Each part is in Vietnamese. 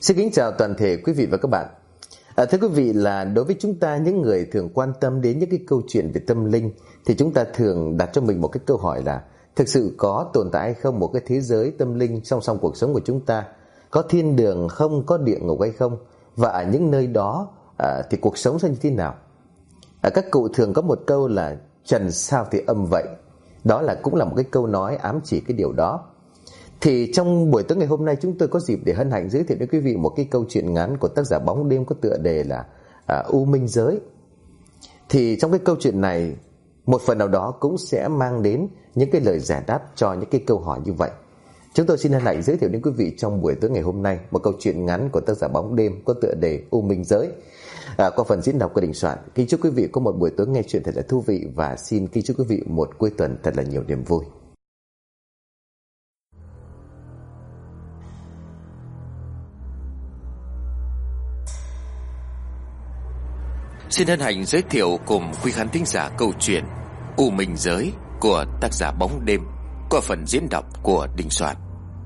Xin kính chào toàn thể quý vị và các bạn. Thưa quý vị, là đối với chúng ta, những người thường quan tâm đến những cái câu chuyện về tâm linh, thì chúng ta thường đặt cho mình một cái câu hỏi là thực sự có tồn tại hay không một cái thế giới tâm linh song song cuộc sống của chúng ta? Có thiên đường không? Có địa ngục hay không? Và ở những nơi đó thì cuộc sống sẽ như thế nào? Các cụ thường có một câu là trần sao thì âm vậy. Đó cũng là một cái câu nói ám chỉ cái điều đó. Thì trong buổi tối ngày hôm nay, chúng tôi có dịp để hân hạnh giới thiệu đến quý vị một cái câu chuyện ngắn của tác giả Bóng Đêm có tựa đề là U Minh Giới. Thì trong cái câu chuyện này, một phần nào đó cũng sẽ mang đến những cái lời giải đáp cho những cái câu hỏi như vậy. Chúng tôi xin hân hạnh giới thiệu đến quý vị trong buổi tối ngày hôm nay một câu chuyện ngắn của tác giả Bóng Đêm có tựa đề U Minh Giới, qua phần diễn đọc của Đình Soạn. Kính chúc quý vị có một buổi tối nghe chuyện thật là thú vị, và xin kính chúc quý vị một cuối tuần thật là nhiều niềm vui. Xin hân hạnh giới thiệu cùng quý khán thính giả câu chuyện U Minh Giới của tác giả Bóng Đêm qua phần diễn đọc của Đình Soạn.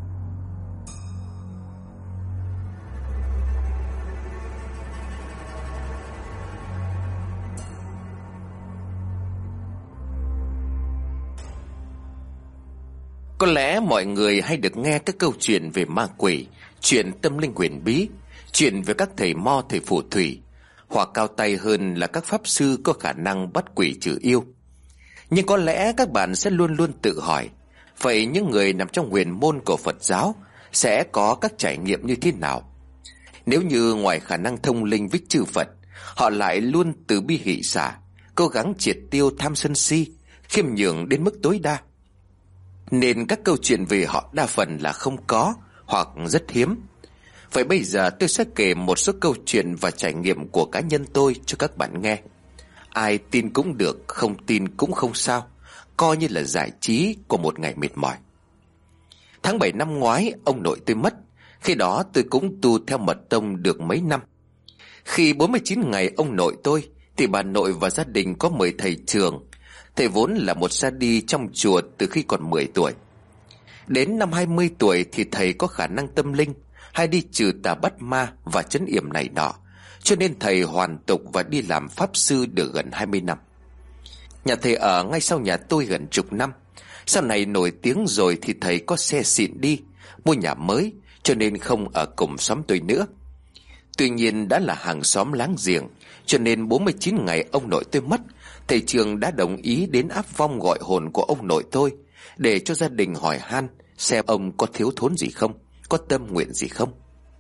Có lẽ mọi người hay được nghe các câu chuyện về ma quỷ, chuyện tâm linh huyền bí, chuyện về các thầy mo thầy phù thủy, hoặc cao tay hơn là các pháp sư có khả năng bắt quỷ trừ yêu. Nhưng có lẽ các bạn sẽ luôn luôn tự hỏi, vậy những người nằm trong huyền môn của Phật giáo sẽ có các trải nghiệm như thế nào? Nếu như ngoài khả năng thông linh với chư Phật, họ lại luôn từ bi hỷ xả, cố gắng triệt tiêu tham sân si, khiêm nhường đến mức tối đa. Nên các câu chuyện về họ đa phần là không có hoặc rất hiếm. Vậy bây giờ tôi sẽ kể một số câu chuyện và trải nghiệm của cá nhân tôi cho các bạn nghe. Ai tin cũng được, không tin cũng không sao, coi như là giải trí của một ngày mệt mỏi. Tháng 7 năm ngoái, ông nội tôi mất. Khi đó tôi cũng tu theo mật tông được mấy năm. Khi 49 ngày ông nội tôi, thì bà nội và gia đình có mời thầy Trường. Thầy vốn là một sa đi trong chùa từ khi còn 10 tuổi. Đến năm 20 tuổi thì thầy có khả năng tâm linh, hay đi trừ tà bắt ma và trấn yểm này nọ, cho nên thầy hoàn tục và đi làm pháp sư được gần 20 năm. Nhà thầy ở ngay sau nhà tôi gần chục năm. Sau này nổi tiếng rồi thì thầy có xe xịn đi, mua nhà mới, cho nên không ở cùng xóm tôi nữa. Tuy nhiên đã là hàng xóm láng giềng, cho nên 49 ngày ông nội tôi mất, thầy Trường đã đồng ý đến áp vong gọi hồn của ông nội tôi, để cho gia đình hỏi han xem ông có thiếu thốn gì không, có tâm nguyện gì không.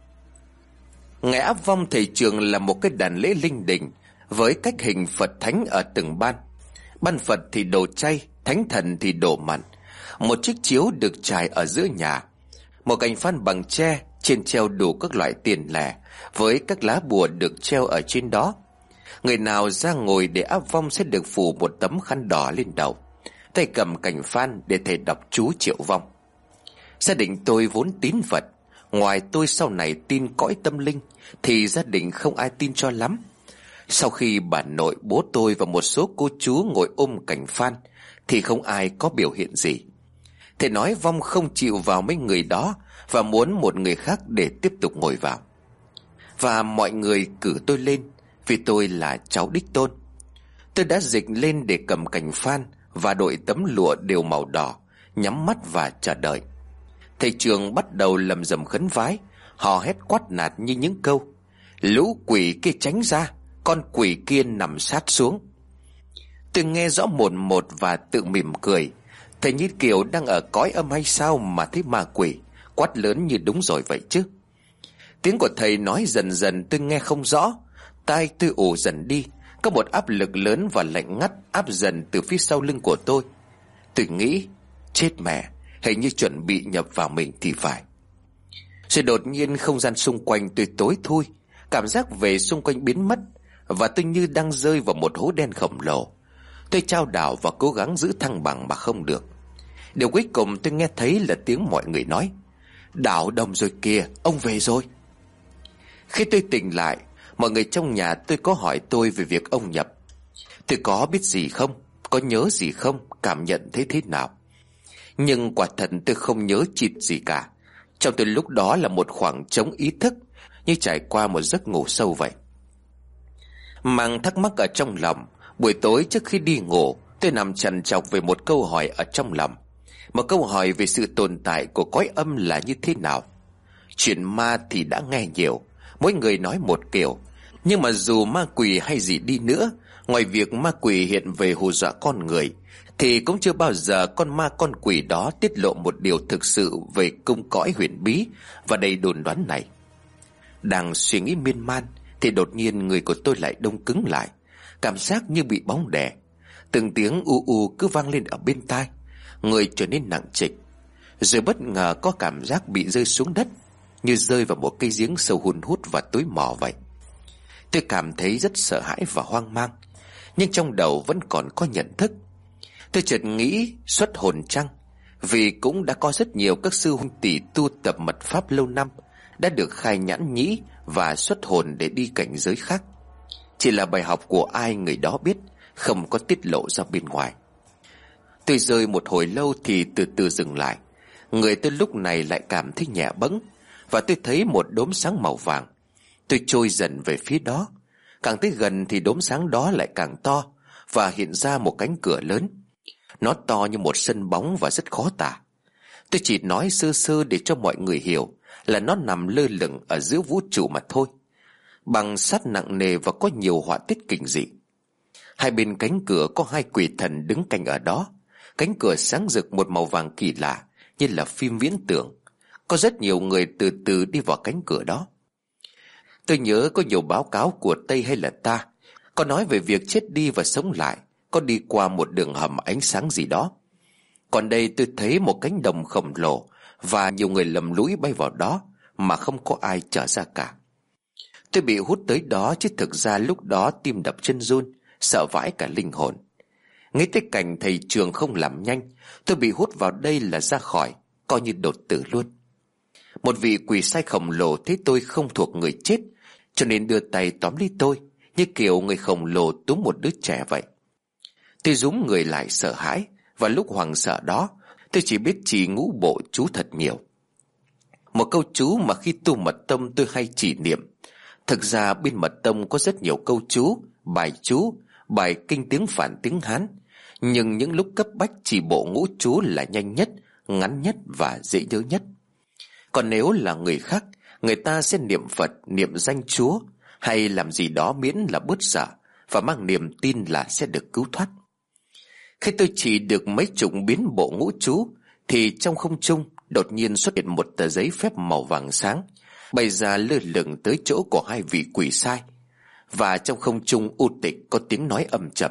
Ngày áp vong thầy Trường là một cái đàn lễ linh đình, với cách hình Phật thánh ở từng ban. Ban Phật thì đồ chay, thánh thần thì đồ mặn. Một chiếc chiếu được trải ở giữa nhà, một cành phan bằng tre, trên treo đủ các loại tiền lẻ, với các lá bùa được treo ở trên đó. Người nào ra ngồi để áp vong sẽ được phủ một tấm khăn đỏ lên đầu, tay cầm cành phan để thầy đọc chú triệu vong. Gia đình tôi vốn tín Phật, ngoài tôi sau này tin cõi tâm linh thì gia đình không ai tin cho lắm. Sau khi bà nội, bố tôi và một số cô chú ngồi ôm cành phan thì không ai có biểu hiện gì. Thầy nói vong không chịu vào mấy người đó và muốn một người khác để tiếp tục ngồi vào. Và mọi người cử tôi lên vì tôi là cháu đích tôn. Tôi đã dịch lên để cầm cành phan và đội tấm lụa đều màu đỏ, nhắm mắt và chờ đợi. Thầy Trường bắt đầu lầm rầm khấn vái, hò hét quát nạt như những câu: lũ quỷ kia tránh ra, con quỷ kia nằm sát xuống. Tôi nghe rõ một một và tự mỉm cười. Thầy như kiểu đang ở cõi âm hay sao mà thấy ma quỷ, quát lớn như đúng rồi vậy chứ. Tiếng của thầy nói dần dần tôi nghe không rõ, tai tôi ù dần đi. Có một áp lực lớn và lạnh ngắt áp dần từ phía sau lưng của tôi. Tôi nghĩ, chết mẹ, hình như chuẩn bị nhập vào mình thì phải. Rồi đột nhiên không gian xung quanh tôi tối thui, cảm giác về xung quanh biến mất, và tôi như đang rơi vào một hố đen khổng lồ. Tôi chao đảo và cố gắng giữ thăng bằng mà không được. Điều cuối cùng tôi nghe thấy là tiếng mọi người nói: đảo đồng rồi kìa, ông về rồi. Khi tôi tỉnh lại, mọi người trong nhà tôi có hỏi tôi về việc ông nhập. Tôi có biết gì không, có nhớ gì không, cảm nhận thấy thế nào. Nhưng quả thật tôi không nhớ chịt gì cả. Trong tôi lúc đó là một khoảng trống ý thức, như trải qua một giấc ngủ sâu vậy. Mang thắc mắc ở trong lòng, buổi tối trước khi đi ngủ, tôi nằm trằn trọc về một câu hỏi ở trong lòng. Một câu hỏi về sự tồn tại của cõi âm là như thế nào. Chuyện ma thì đã nghe nhiều, mỗi người nói một kiểu. Nhưng mà dù ma quỷ hay gì đi nữa, ngoài việc ma quỷ hiện về hù dọa con người, thì cũng chưa bao giờ con ma con quỷ đó tiết lộ một điều thực sự về cung cõi huyền bí và đầy đồn đoán này. Đang suy nghĩ miên man thì đột nhiên người của tôi lại đông cứng lại, cảm giác như bị bóng đè. Từng tiếng u u cứ vang lên ở bên tai, người trở nên nặng trịch. Rồi bất ngờ có cảm giác bị rơi xuống đất, như rơi vào một cái giếng sâu hun hút và tối mò vậy. Tôi cảm thấy rất sợ hãi và hoang mang, nhưng trong đầu vẫn còn có nhận thức. Tôi chợt nghĩ xuất hồn chăng, vì cũng đã có rất nhiều các sư huynh tỷ tu tập mật pháp lâu năm đã được khai nhãn nhĩ và xuất hồn để đi cảnh giới khác. Chỉ là bài học của ai người đó biết, không có tiết lộ ra bên ngoài. Tôi rơi một hồi lâu thì từ từ dừng lại. Người tôi lúc này lại cảm thấy nhẹ bẫng, và tôi thấy một đốm sáng màu vàng. Tôi trôi dần về phía đó. Càng tới gần thì đốm sáng đó lại càng to, và hiện ra một cánh cửa lớn. Nó to như một sân bóng và rất khó tả. Tôi chỉ nói sơ sơ để cho mọi người hiểu là nó nằm lơ lửng ở giữa vũ trụ mà thôi. Bằng sắt nặng nề và có nhiều họa tiết kinh dị. Hai bên cánh cửa có hai quỷ thần đứng canh ở đó. Cánh cửa sáng rực một màu vàng kỳ lạ, như là phim viễn tưởng. Có rất nhiều người từ từ đi vào cánh cửa đó. Tôi nhớ có nhiều báo cáo của Tây hay là ta có nói về việc chết đi và sống lại, có đi qua một đường hầm ánh sáng gì đó. Còn đây tôi thấy một cánh đồng khổng lồ và nhiều người lầm lũi bay vào đó mà không có ai trở ra cả. Tôi bị hút tới đó, chứ thực ra lúc đó tim đập chân run, sợ vãi cả linh hồn. Nghĩ tới cảnh thầy trường không làm nhanh, tôi bị hút vào đây là ra khỏi, coi như đột tử luôn. Một vị quỷ sai khổng lồ thấy tôi không thuộc người chết, cho nên đưa tay tóm lấy tôi, như kiểu người khổng lồ túm một đứa trẻ vậy. Tôi rúm người lại sợ hãi, và lúc hoảng sợ đó, tôi chỉ biết chỉ ngũ bộ chú thật nhiều. Một câu chú mà khi tu mật tông tôi hay chỉ niệm. Thực ra bên mật tông có rất nhiều câu chú, bài kinh tiếng Phạn tiếng Hán, nhưng những lúc cấp bách chỉ bộ ngũ chú là nhanh nhất, ngắn nhất và dễ nhớ nhất. Còn nếu là người khác, người ta sẽ niệm Phật, niệm danh Chúa, hay làm gì đó miễn là bớt sợ và mang niềm tin là sẽ được cứu thoát. Khi tôi chỉ được mấy chục biến bộ ngũ chú, thì trong không trung đột nhiên xuất hiện một tờ giấy phép màu vàng sáng, bay ra lơ lửng tới chỗ của hai vị quỷ sai. Và trong không trung u tịch có tiếng nói âm trầm: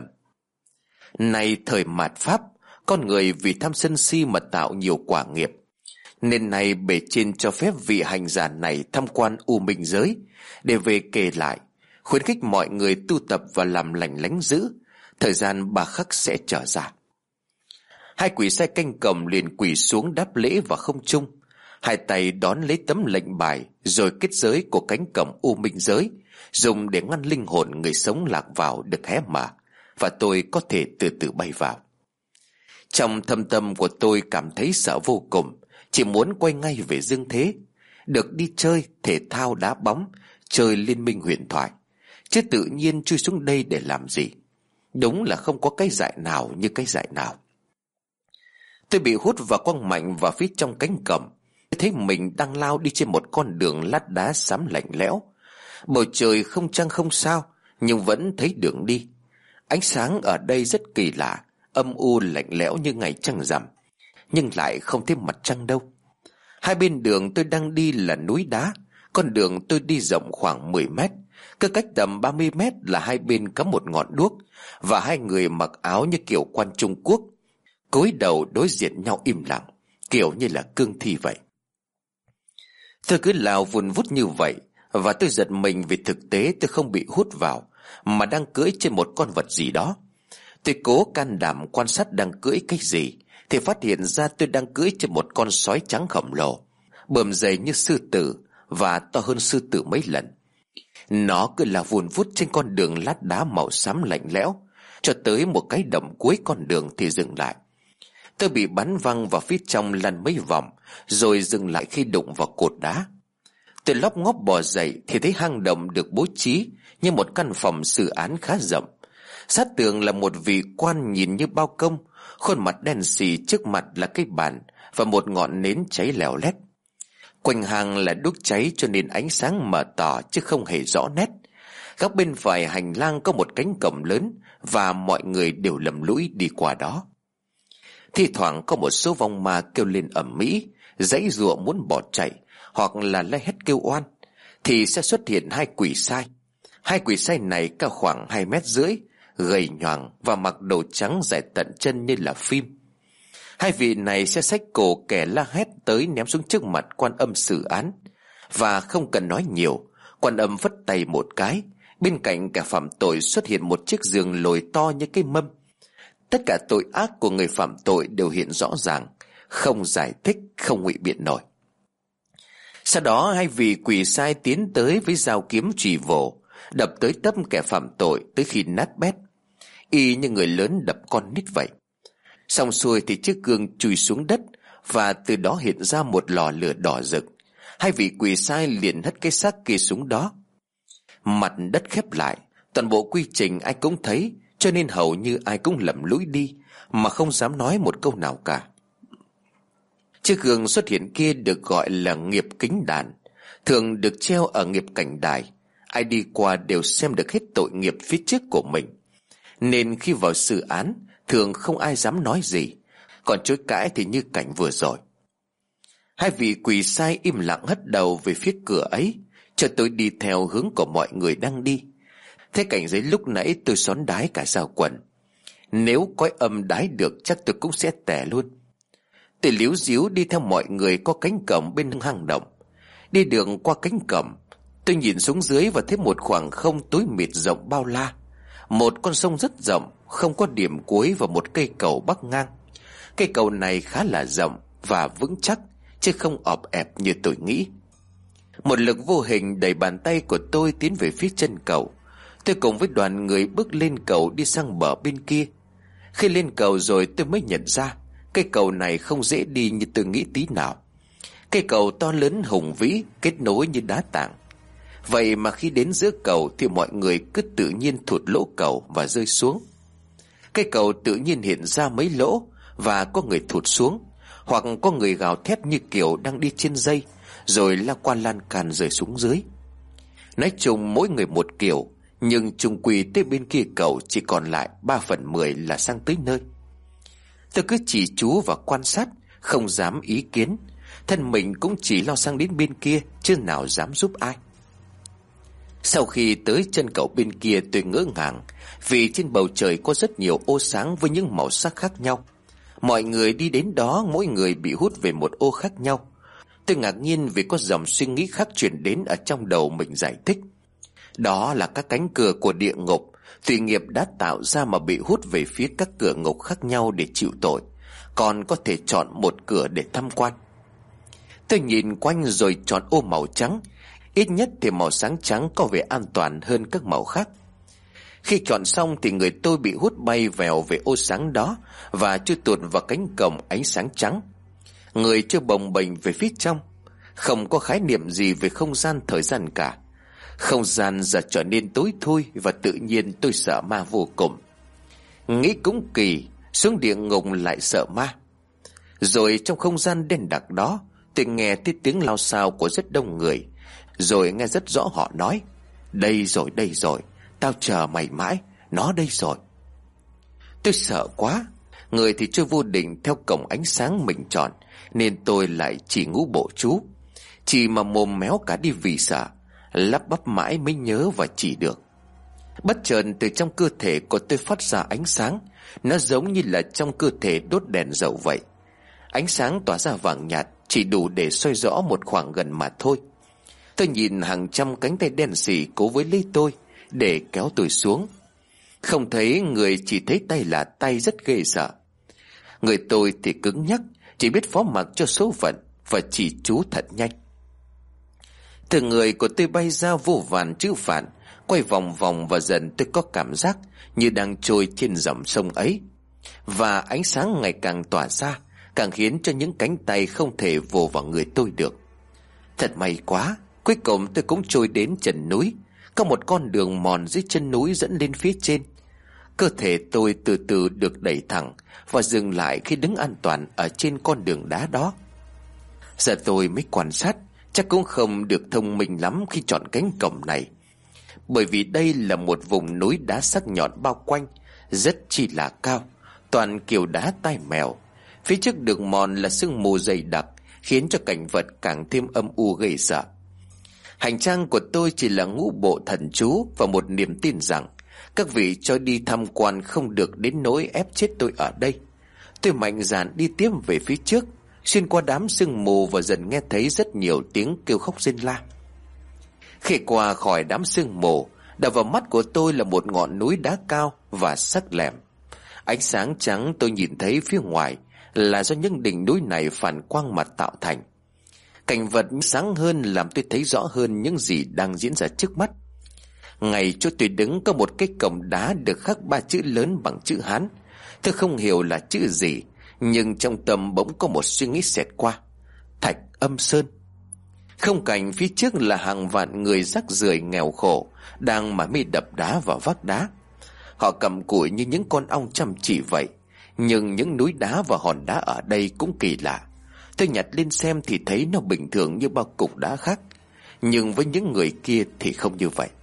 Này thời mạt Pháp, con người vì tham sân si mà tạo nhiều quả nghiệp, nên nay bề trên cho phép vị hành giả này tham quan u minh giới, để về kể lại, khuyến khích mọi người tu tập và làm lành lánh dữ. Thời gian 3 khắc sẽ trở ra. Hai quỷ sai canh cổng liền quỳ xuống đáp lễ vào không trung, hai tay đón lấy tấm lệnh bài, rồi kết giới của cánh cổng u minh giới, dùng để ngăn linh hồn người sống lạc vào được hé mở, và tôi có thể từ từ bay vào. Trong thâm tâm của tôi cảm thấy sợ vô cùng, chỉ muốn quay ngay về dương thế, được đi chơi thể thao đá bóng, chơi liên minh huyền thoại, chứ tự nhiên chui xuống đây để làm gì. Đúng là không có cái dại nào như cái dại nào. Tôi bị hút vào quang mạnh vào phía trong cánh cổng. Tôi thấy mình đang lao đi trên một con đường lát đá xám lạnh lẽo. Bầu trời không trăng không sao, nhưng vẫn thấy đường đi. Ánh sáng ở đây rất kỳ lạ, âm u lạnh lẽo như ngày trăng rằm, nhưng lại không thấy mặt trăng đâu. Hai bên đường tôi đang đi là núi đá. Con đường tôi đi rộng khoảng 10 mét, cứ cách tầm 30 mét là hai bên cắm một ngọn đuốc, và hai người mặc áo như kiểu quan Trung Quốc, cúi đầu đối diện nhau im lặng, kiểu như là cương thi vậy. Tôi cứ lao vun vút như vậy, và tôi giật mình vì thực tế tôi không bị hút vào, mà đang cưỡi trên một con vật gì đó. Tôi cố can đảm quan sát đang cưỡi cái gì, thì phát hiện ra tôi đang cưỡi trên một con sói trắng khổng lồ, bờm dày như sư tử và to hơn sư tử mấy lần. Nó cứ lao vun vút trên con đường lát đá màu xám lạnh lẽo, cho tới một cái động cuối con đường thì dừng lại. Tôi bị bắn văng vào phía trong lăn mấy vòng, rồi dừng lại khi đụng vào cột đá. Tôi lóp ngóp bò dậy thì thấy hang động được bố trí như một căn phòng xử án khá rộng. Sát tường là một vị quan nhìn như bao công, khuôn mặt đen xì, trước mặt là cái bàn và một ngọn nến cháy lèo lét. Quanh hang là đuốc cháy cho nên ánh sáng mờ tỏ chứ không hề rõ nét. Góc bên phải hành lang có một cánh cổng lớn và mọi người đều lầm lũi đi qua đó. Thi thoảng có một số vong ma kêu lên ầm ĩ, giãy giụa muốn bỏ chạy hoặc là la hét kêu oan, thì sẽ xuất hiện hai quỷ sai. Hai quỷ sai này cao khoảng 2,5 mét, gầy nhoàng và mặc đồ trắng dài tận chân như là phim. Hai vị này sẽ xách cổ kẻ la hét tới ném xuống trước mặt quan âm xử án. Và không cần nói nhiều, quan âm vất tay một cái, bên cạnh kẻ phạm tội xuất hiện một chiếc giường lồi to như cái mâm. Tất cả tội ác của người phạm tội đều hiện rõ ràng, không giải thích, không ngụy biện nổi. Sau đó hai vị quỷ sai tiến tới với dao kiếm chùy vồ, đập tới tấp kẻ phạm tội tới khi nát bét, y như người lớn đập con nít vậy. Xong xuôi thì chiếc gương chùi xuống đất, và từ đó hiện ra một lò lửa đỏ rực. Hai vị quỷ sai liền hất cái xác kia xuống đó. Mặt đất khép lại, toàn bộ quy trình ai cũng thấy, cho nên hầu như ai cũng lầm lũi đi mà không dám nói một câu nào cả. Chiếc gương xuất hiện kia được gọi là nghiệp kính đàn, thường được treo ở nghiệp cảnh đài. Ai đi qua đều xem được hết tội nghiệp phía trước của mình, nên khi vào xử án thường không ai dám nói gì, còn chối cãi thì như cảnh vừa rồi. Hai vị quỷ sai im lặng hất đầu về phía cửa ấy, cho tôi đi theo hướng của mọi người đang đi. Thế cảnh giấy lúc nãy tôi xón đái cả dao quần. Nếu cõi âm đái được chắc tôi cũng sẽ tè luôn. Tôi líu díu đi theo mọi người qua cánh cổng bên hang động. Đi đường qua cánh cổng, tôi nhìn xuống dưới và thấy một khoảng không tối mịt rộng bao la. Một con sông rất rộng, không có điểm cuối, và một cây cầu bắc ngang. Cây cầu này khá là rộng và vững chắc, chứ không ọp ẹp như tôi nghĩ. Một lực vô hình đẩy bàn tay của tôi tiến về phía chân cầu. Tôi cùng với đoàn người bước lên cầu đi sang bờ bên kia. Khi lên cầu rồi tôi mới nhận ra cây cầu này không dễ đi như tôi nghĩ tí nào. Cây cầu to lớn hùng vĩ, kết nối như đá tảng. Vậy mà khi đến giữa cầu thì mọi người cứ tự nhiên thụt lỗ cầu và rơi xuống. Cây cầu tự nhiên hiện ra mấy lỗ và có người thụt xuống, hoặc có người gào thét như kiểu đang đi trên dây, rồi la qua lan can rơi xuống dưới. Nói chung mỗi người một kiểu, nhưng chung quy tới bên kia cầu chỉ còn lại 3/10 là sang tới nơi. Tôi cứ chỉ chú và quan sát, không dám ý kiến. Thân mình cũng chỉ lo sang đến bên kia, chứ nào dám giúp ai. Sau khi tới chân cầu bên kia, tôi ngỡ ngàng vì trên bầu trời có rất nhiều ô sáng với những màu sắc khác nhau. Mọi người đi đến đó, mỗi người bị hút về một ô khác nhau. Tôi ngạc nhiên vì có dòng suy nghĩ khác truyền đến ở trong đầu mình giải thích. Đó là các cánh cửa của địa ngục, tùy nghiệp đã tạo ra mà bị hút về phía các cửa ngục khác nhau để chịu tội, còn có thể chọn một cửa để tham quan. Tôi nhìn quanh rồi chọn ô màu trắng, ít nhất thì màu sáng trắng có vẻ an toàn hơn các màu khác. Khi chọn xong thì người tôi bị hút bay vèo về ô sáng đó và chui tuột vào cánh cổng ánh sáng trắng. Người chưa bồng bềnh về phía trong, không có khái niệm gì về không gian thời gian cả. Không gian giờ trở nên tối thui và tự nhiên tôi sợ ma vô cùng. Nghĩ cũng kỳ, xuống địa ngục lại sợ ma. Rồi trong không gian đen đặc đó, tôi nghe thấy tiếng lao xao của rất đông người. Rồi nghe rất rõ họ nói: đây rồi, tao chờ mày mãi, nó đây rồi. Tôi sợ quá. Người thì chưa vô định theo cổng ánh sáng mình chọn, nên tôi lại chỉ ngũ bộ chú. Chỉ mà mồm méo cả đi vì sợ, lắp bắp mãi mới nhớ và chỉ được. Bất chợt từ trong cơ thể của tôi phát ra ánh sáng. Nó giống như là trong cơ thể đốt đèn dầu vậy. Ánh sáng tỏa ra vàng nhạt, chỉ đủ để soi rõ một khoảng gần mà thôi. Tôi nhìn hàng trăm cánh tay đen sì cố với lấy tôi để kéo tôi xuống. Không thấy người, chỉ thấy tay là tay, rất ghê sợ. Người tôi thì cứng nhắc, chỉ biết phó mặc cho số phận và chỉ chú thật nhanh. Từ người của tôi bay ra vô vàn chữ phạn, quay vòng vòng, và dần tôi có cảm giác như đang trôi trên dòng sông ấy. Và ánh sáng ngày càng tỏa ra, càng khiến cho những cánh tay không thể vồ vào người tôi được. Thật may quá, Cuối cùng tôi cũng trôi đến chân núi. Có một con đường mòn dưới chân núi dẫn lên phía trên. Cơ thể tôi từ từ được đẩy thẳng và dừng lại khi đứng an toàn ở trên con đường đá đó. Giờ tôi mới quan sát, chắc cũng không được thông minh lắm khi chọn cánh cổng này, bởi vì đây là một vùng núi đá sắc nhọn bao quanh, rất chi là cao, toàn kiểu đá tai mèo. Phía trước đường mòn là sương mù dày đặc, khiến cho cảnh vật càng thêm âm u ghê sợ. Hành trang của tôi chỉ là ngũ bộ thần chú và một niềm tin rằng các vị cho đi tham quan không được đến nỗi ép chết tôi ở đây. Tôi mạnh dạn đi tiếp về phía trước, xuyên qua đám sương mù và dần nghe thấy rất nhiều tiếng kêu khóc rên la. Khi qua khỏi đám sương mù, đập vào mắt của tôi là một ngọn núi đá cao và sắc lẹm. Ánh sáng trắng tôi nhìn thấy phía ngoài là do những đỉnh núi này phản quang mặt tạo thành. Cảnh vật sáng hơn làm tôi thấy rõ hơn những gì đang diễn ra trước mắt. Ngay chỗ tôi đứng có một cái cổng đá được khắc 3 chữ lớn bằng chữ Hán. Tôi không hiểu là chữ gì, nhưng trong tâm bỗng có một suy nghĩ xẹt qua: Thạch Âm Sơn. Không cảnh phía trước là hàng vạn người rác rưởi nghèo khổ đang mải mê đập đá và vác đá. Họ cầm cùi như những con ong chăm chỉ vậy. Nhưng những núi đá và hòn đá ở đây cũng kỳ lạ. Tôi nhặt lên xem thì thấy nó bình thường như bao cục đá khác, nhưng với những người kia thì không như vậy.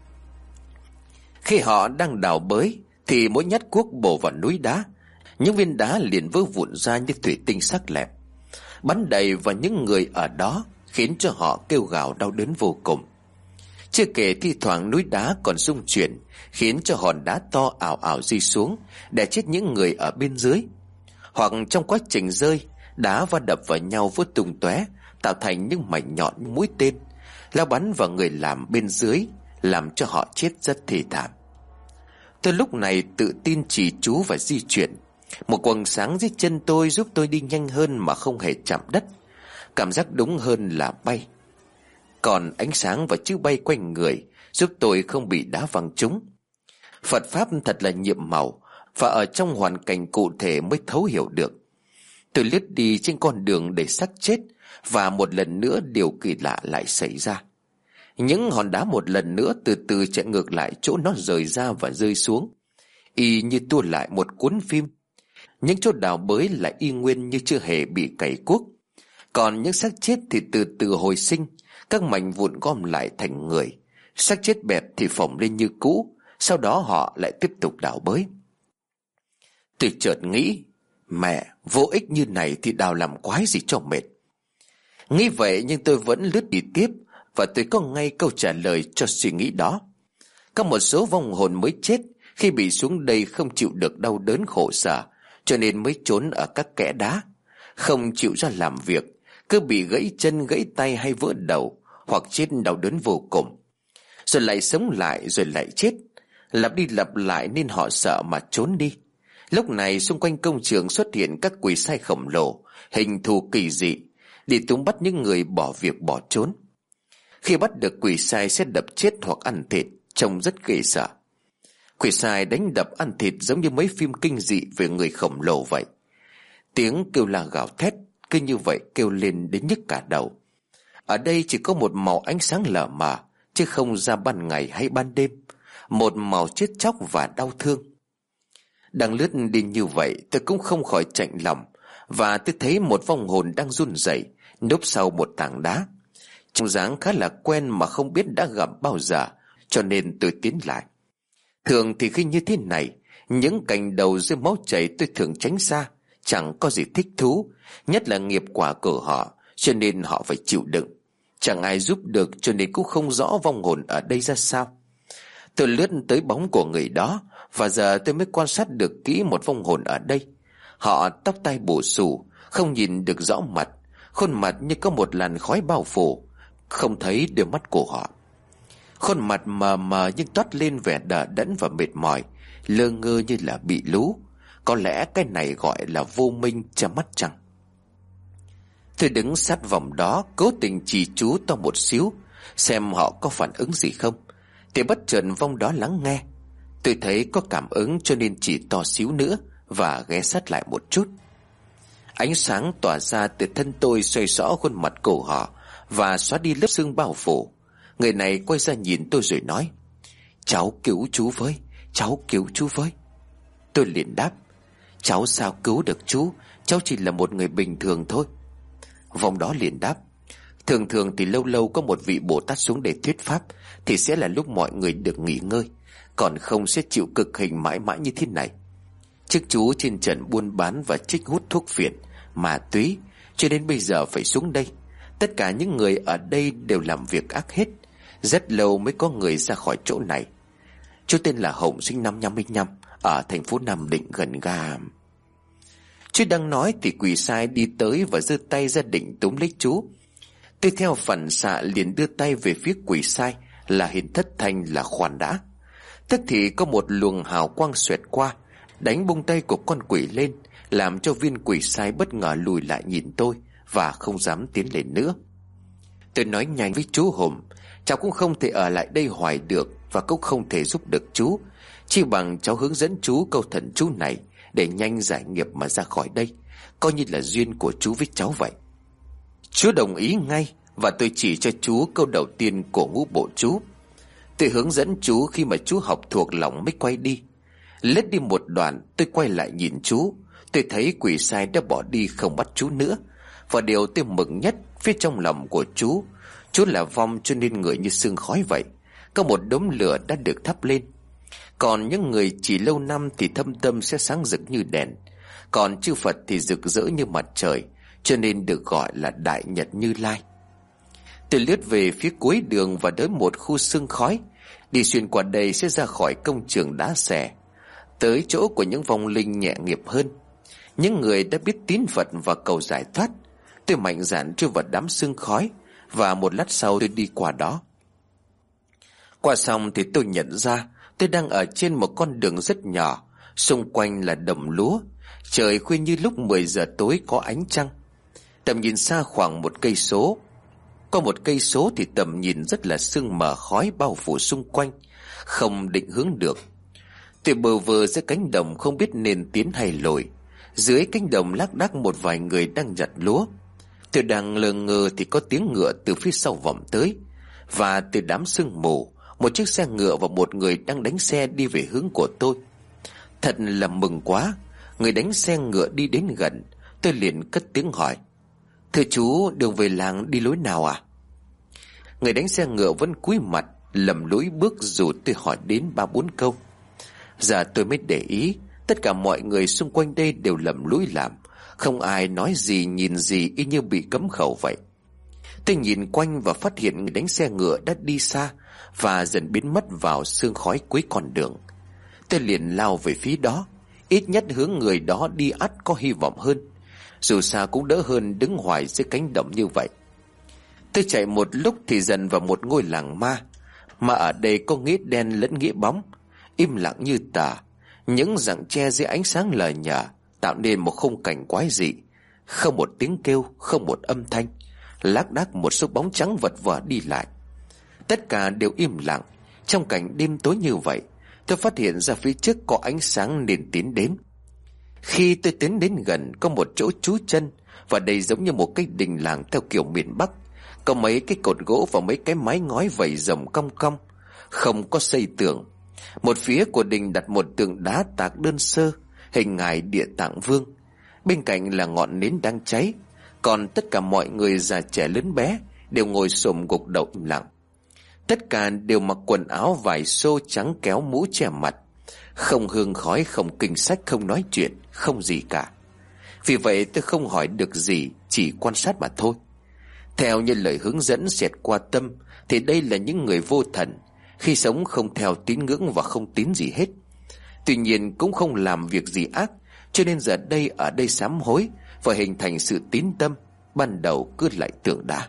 Khi họ đang đào bới thì mỗi nhát cuốc bổ vào núi đá, những viên đá liền vỡ vụn ra như thủy tinh sắc lẹm, bắn đầy vào những người ở đó, khiến cho họ kêu gào đau đớn vô cùng. Chưa kể thi thoảng núi đá còn rung chuyển, khiến cho hòn đá to ảo ảo rơi xuống để chết những người ở bên dưới. Hoặc trong quá trình rơi, đá va đập vào nhau vỡ tung tóe, tạo thành những mảnh nhọn mũi tên lao bắn vào người làm bên dưới, làm cho họ chết rất thê thảm. Tôi lúc này tự tin chỉ chú và di chuyển. Một quầng sáng dưới chân tôi giúp tôi đi nhanh hơn mà không hề chạm đất. Cảm giác đúng hơn là bay. Còn ánh sáng và chữ bay quanh người giúp tôi không bị đá văng trúng. Phật Pháp thật là nhiệm màu, và ở trong hoàn cảnh cụ thể mới thấu hiểu được. Tôi lướt đi trên con đường để xác chết, và một lần nữa điều kỳ lạ lại xảy ra. Những hòn đá một lần nữa từ từ chạy ngược lại chỗ nó rời ra và rơi xuống, y như tua lại một cuốn phim. Những chỗ đào bới lại y nguyên như chưa hề bị cày cuốc. Còn những xác chết thì từ từ hồi sinh, các mảnh vụn gom lại thành người. Xác chết bẹp thì phồng lên như cũ, sau đó họ lại tiếp tục đào bới. Tôi chợt nghĩ, mẹ, vô ích như này thì đào làm quái gì cho mệt. Nghĩ vậy nhưng tôi vẫn lướt đi tiếp, và tôi có ngay câu trả lời cho suy nghĩ đó. Có một số vong hồn mới chết khi bị xuống đây không chịu được đau đớn khổ sở, cho nên mới trốn ở các kẽ đá, không chịu ra làm việc, cứ bị gãy chân gãy tay hay vỡ đầu, hoặc chết đau đớn vô cùng, rồi lại sống lại rồi lại chết, lặp đi lặp lại nên họ sợ mà trốn đi. Lúc này xung quanh công trường xuất hiện các quỷ sai khổng lồ, hình thù kỳ dị, để chúng bắt những người bỏ việc bỏ trốn. Khi bắt được quỷ sai sẽ đập chết hoặc ăn thịt, trông rất ghê sợ. Quỷ sai đánh đập ăn thịt giống như mấy phim kinh dị về người khổng lồ vậy. Tiếng kêu la gào thét cứ như vậy kêu lên đến nhức cả đầu. Ở đây chỉ có một màu ánh sáng lờ mờ, chứ không ra ban ngày hay ban đêm, một màu chết chóc và đau thương. Đang lướt đi như vậy, tôi cũng không khỏi chạnh lòng, và tôi thấy một vong hồn đang run rẩy núp sau một tảng đá. Trông dáng khá là quen mà không biết đã gặp bao giờ, cho nên tôi tiến lại. Thường thì khi như thế này, những cành đầu dưới máu chảy tôi thường tránh xa, chẳng có gì thích thú, nhất là nghiệp quả của họ, cho nên họ phải chịu đựng. Chẳng ai giúp được, cho nên cũng không rõ vong hồn ở đây ra sao. Tôi lướt tới bóng của người đó, và giờ tôi mới quan sát được kỹ một vong hồn ở đây. Họ tóc tai bù xù, không nhìn được rõ mặt, khuôn mặt như có một làn khói bao phủ, không thấy đôi mắt của họ. Khuôn mặt mờ mờ nhưng toát lên vẻ đờ đẫn và mệt mỏi, lơ ngơ như là bị lú. Có lẽ cái này gọi là vô minh che mắt chăng? Tôi đứng sát vòng đó, cố tình chỉ chú to một xíu, xem họ có phản ứng gì không. Thì bất chợt vong đó lắng nghe. Tôi thấy có cảm ứng cho nên chỉ to xíu nữa và ghé sát lại một chút. Ánh sáng tỏa ra từ thân tôi xoay xõ khuôn mặt của họ và xóa đi lớp sương bao phủ. Người này quay ra nhìn tôi rồi nói: "Cháu cứu chú với, cháu cứu chú với." Tôi liền đáp: "Cháu sao cứu được chú, cháu chỉ là một người bình thường thôi." Vong đó liền đáp: "Thường thường thì lâu lâu có một vị Bồ Tát xuống để thuyết pháp thì sẽ là lúc mọi người được nghỉ ngơi, còn không sẽ chịu cực hình mãi mãi như thế này. Trước chú trên trận buôn bán và trích hút thuốc phiện, ma túy, cho đến bây giờ phải xuống đây. Tất cả những người ở đây đều làm việc ác hết, rất lâu mới có người ra khỏi chỗ này. Chú tên là Hồng, sinh năm 55, ở thành phố Nam Định gần ga." Chú đang nói thì quỷ sai đi tới và giơ tay ra định túm lấy chú. Tôi theo phản xạ liền đưa tay về phía quỷ sai, là hiện thất thanh là khoan đã. Tức thì có một luồng hào quang xoẹt qua, đánh bung tay của con quỷ lên, làm cho viên quỷ sai bất ngờ lùi lại nhìn tôi và không dám tiến lên nữa. Tôi nói nhanh với chú Hùng: "Cháu cũng không thể ở lại đây hoài được, và cũng không thể giúp được chú, chỉ bằng cháu hướng dẫn chú câu thần chú này để nhanh giải nghiệp mà ra khỏi đây, coi như là duyên của chú với cháu vậy." Chú đồng ý ngay, và tôi chỉ cho chú câu đầu tiên của ngũ bộ chú. Tôi hướng dẫn chú, khi mà chú học thuộc lòng mới quay đi. Lết đi một đoạn, tôi quay lại nhìn chú. Tôi thấy quỷ sai đã bỏ đi không bắt chú nữa. Và điều tôi mừng nhất, phía trong lòng của chú là vong cho nên người như sương khói vậy. Có một đốm lửa đã được thắp lên. Còn những người chỉ lâu năm thì thâm tâm sẽ sáng rực như đèn, còn chư Phật thì rực rỡ như mặt trời, cho nên được gọi là Đại Nhật Như Lai. Tôi lướt về phía cuối đường và tới một khu sương khói. Đi xuyên qua đây sẽ ra khỏi công trường đá xẻ, tới chỗ của những vong linh nhẹ nghiệp hơn, những người đã biết tín Phật và cầu giải thoát. Tôi mạnh dạn chui vào đám sương khói, và một lát sau tôi đi qua đó. Qua xong thì tôi nhận ra tôi đang ở trên một con đường rất nhỏ, xung quanh là đồng lúa. Trời khuya như lúc 10 giờ tối có ánh trăng. Tầm nhìn xa khoảng 1 cây số. Có 1 cây số thì tầm nhìn rất là sương mờ khói bao phủ xung quanh, không định hướng được. Tôi bơ vơ giữa cánh đồng không biết nên tiến hay lùi. Dưới cánh đồng lác đác một vài người đang nhặt lúa. Tôi đang lờ ngơ thì có tiếng ngựa từ phía sau vọng tới, và từ đám sương mù, một chiếc xe ngựa và một người đang đánh xe đi về hướng của tôi. Thật là mừng quá. Người đánh xe ngựa đi đến gần, tôi liền cất tiếng hỏi: "Thưa chú, đường về làng đi lối nào à?" Người đánh xe ngựa vẫn cúi mặt lầm lũi bước, dù tôi hỏi đến 3-4 câu. Giờ tôi mới để ý, tất cả mọi người xung quanh đây đều lầm lũi làm, không ai nói gì nhìn gì, y như bị cấm khẩu vậy. Tôi nhìn quanh và phát hiện người đánh xe ngựa đã đi xa và dần biến mất vào sương khói cuối con đường. Tôi liền lao về phía đó. Ít nhất hướng người đó đi ắt có hy vọng hơn, dù sao cũng đỡ hơn đứng hoài dưới cánh đồng như vậy. Tôi chạy một lúc thì dần vào một ngôi làng ma, mà ở đây có nghĩa đen lẫn nghĩa bóng, im lặng như tờ. Những rặng tre dưới ánh sáng lờ nhờ tạo nên một khung cảnh quái dị. Không một tiếng kêu, không một âm thanh, lác đác một số bóng trắng vật vờ đi lại. Tất cả đều im lặng. Trong cảnh đêm tối như vậy, tôi phát hiện ra phía trước có ánh sáng nên tiến đến. Khi tôi tiến đến gần, có một chỗ trú chân, và đây giống như một cái đình làng theo kiểu miền Bắc. Có mấy cái cột gỗ và mấy cái mái ngói vẩy rồng cong cong, không có xây tường. Một phía của đình đặt một tượng đá tạc đơn sơ, hình ngài Địa Tạng Vương. Bên cạnh là ngọn nến đang cháy. Còn tất cả mọi người già trẻ lớn bé đều ngồi xổm gục đầu im lặng. Tất cả đều mặc quần áo vải xô trắng kéo mũ che mặt, không hương khói, không kinh sách, không nói chuyện, không gì cả. Vì vậy tôi không hỏi được gì, chỉ quan sát mà thôi. Theo như lời hướng dẫn xẹt qua tâm thì đây là những người vô thần, khi sống không theo tín ngưỡng và không tín gì hết. Tuy nhiên cũng không làm việc gì ác, cho nên giờ đây ở đây sám hối và hình thành sự tín tâm, ban đầu cứ lại tượng đá.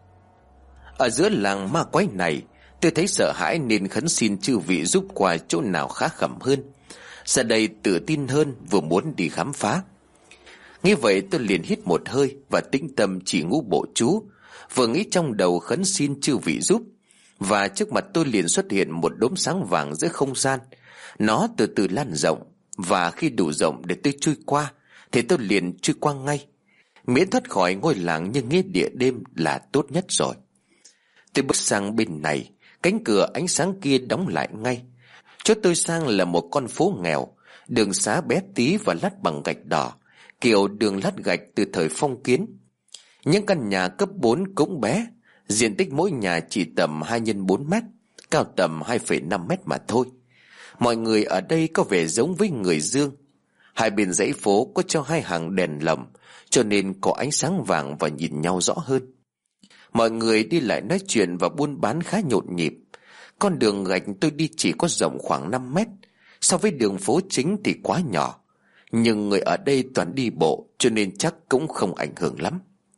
Ở giữa làng ma quái này, tôi thấy sợ hãi nên khấn xin chư vị giúp qua chỗ nào khá khẩm hơn. Giờ đây tự tin hơn, vừa muốn đi khám phá. Nghĩ vậy tôi liền hít một hơi và tĩnh tâm chỉ ngũ bộ chú, vừa nghĩ trong đầu khấn xin chư vị giúp. Và trước mặt tôi liền xuất hiện một đốm sáng vàng giữa không gian. Nó từ từ lan rộng, và khi đủ rộng để tôi chui qua thì tôi liền chui qua ngay. Miễn thoát khỏi ngôi làng như nghĩa địa đêm là tốt nhất rồi. Tôi bước sang bên này, cánh cửa ánh sáng kia đóng lại ngay. Chỗ tôi sang là một con phố nghèo, đường xá bé tí và lát bằng gạch đỏ, kiểu đường lát gạch từ thời phong kiến. Những căn nhà cấp 4 cũng bé, diện tích mỗi nhà chỉ tầm 2x4 mét, cao tầm 2,5 mét mà thôi. Mọi người ở đây có vẻ giống với người Dương. Hai bên dãy phố có cho hai hàng đèn lồng, cho nên có ánh sáng vàng và nhìn nhau rõ hơn. Mọi người đi lại nói chuyện và buôn bán khá nhộn nhịp. Con đường gạch tôi đi chỉ có rộng khoảng 5 mét, so với đường phố chính thì quá nhỏ. Nhưng người ở đây toàn đi bộ, cho nên chắc cũng không ảnh hưởng lắm.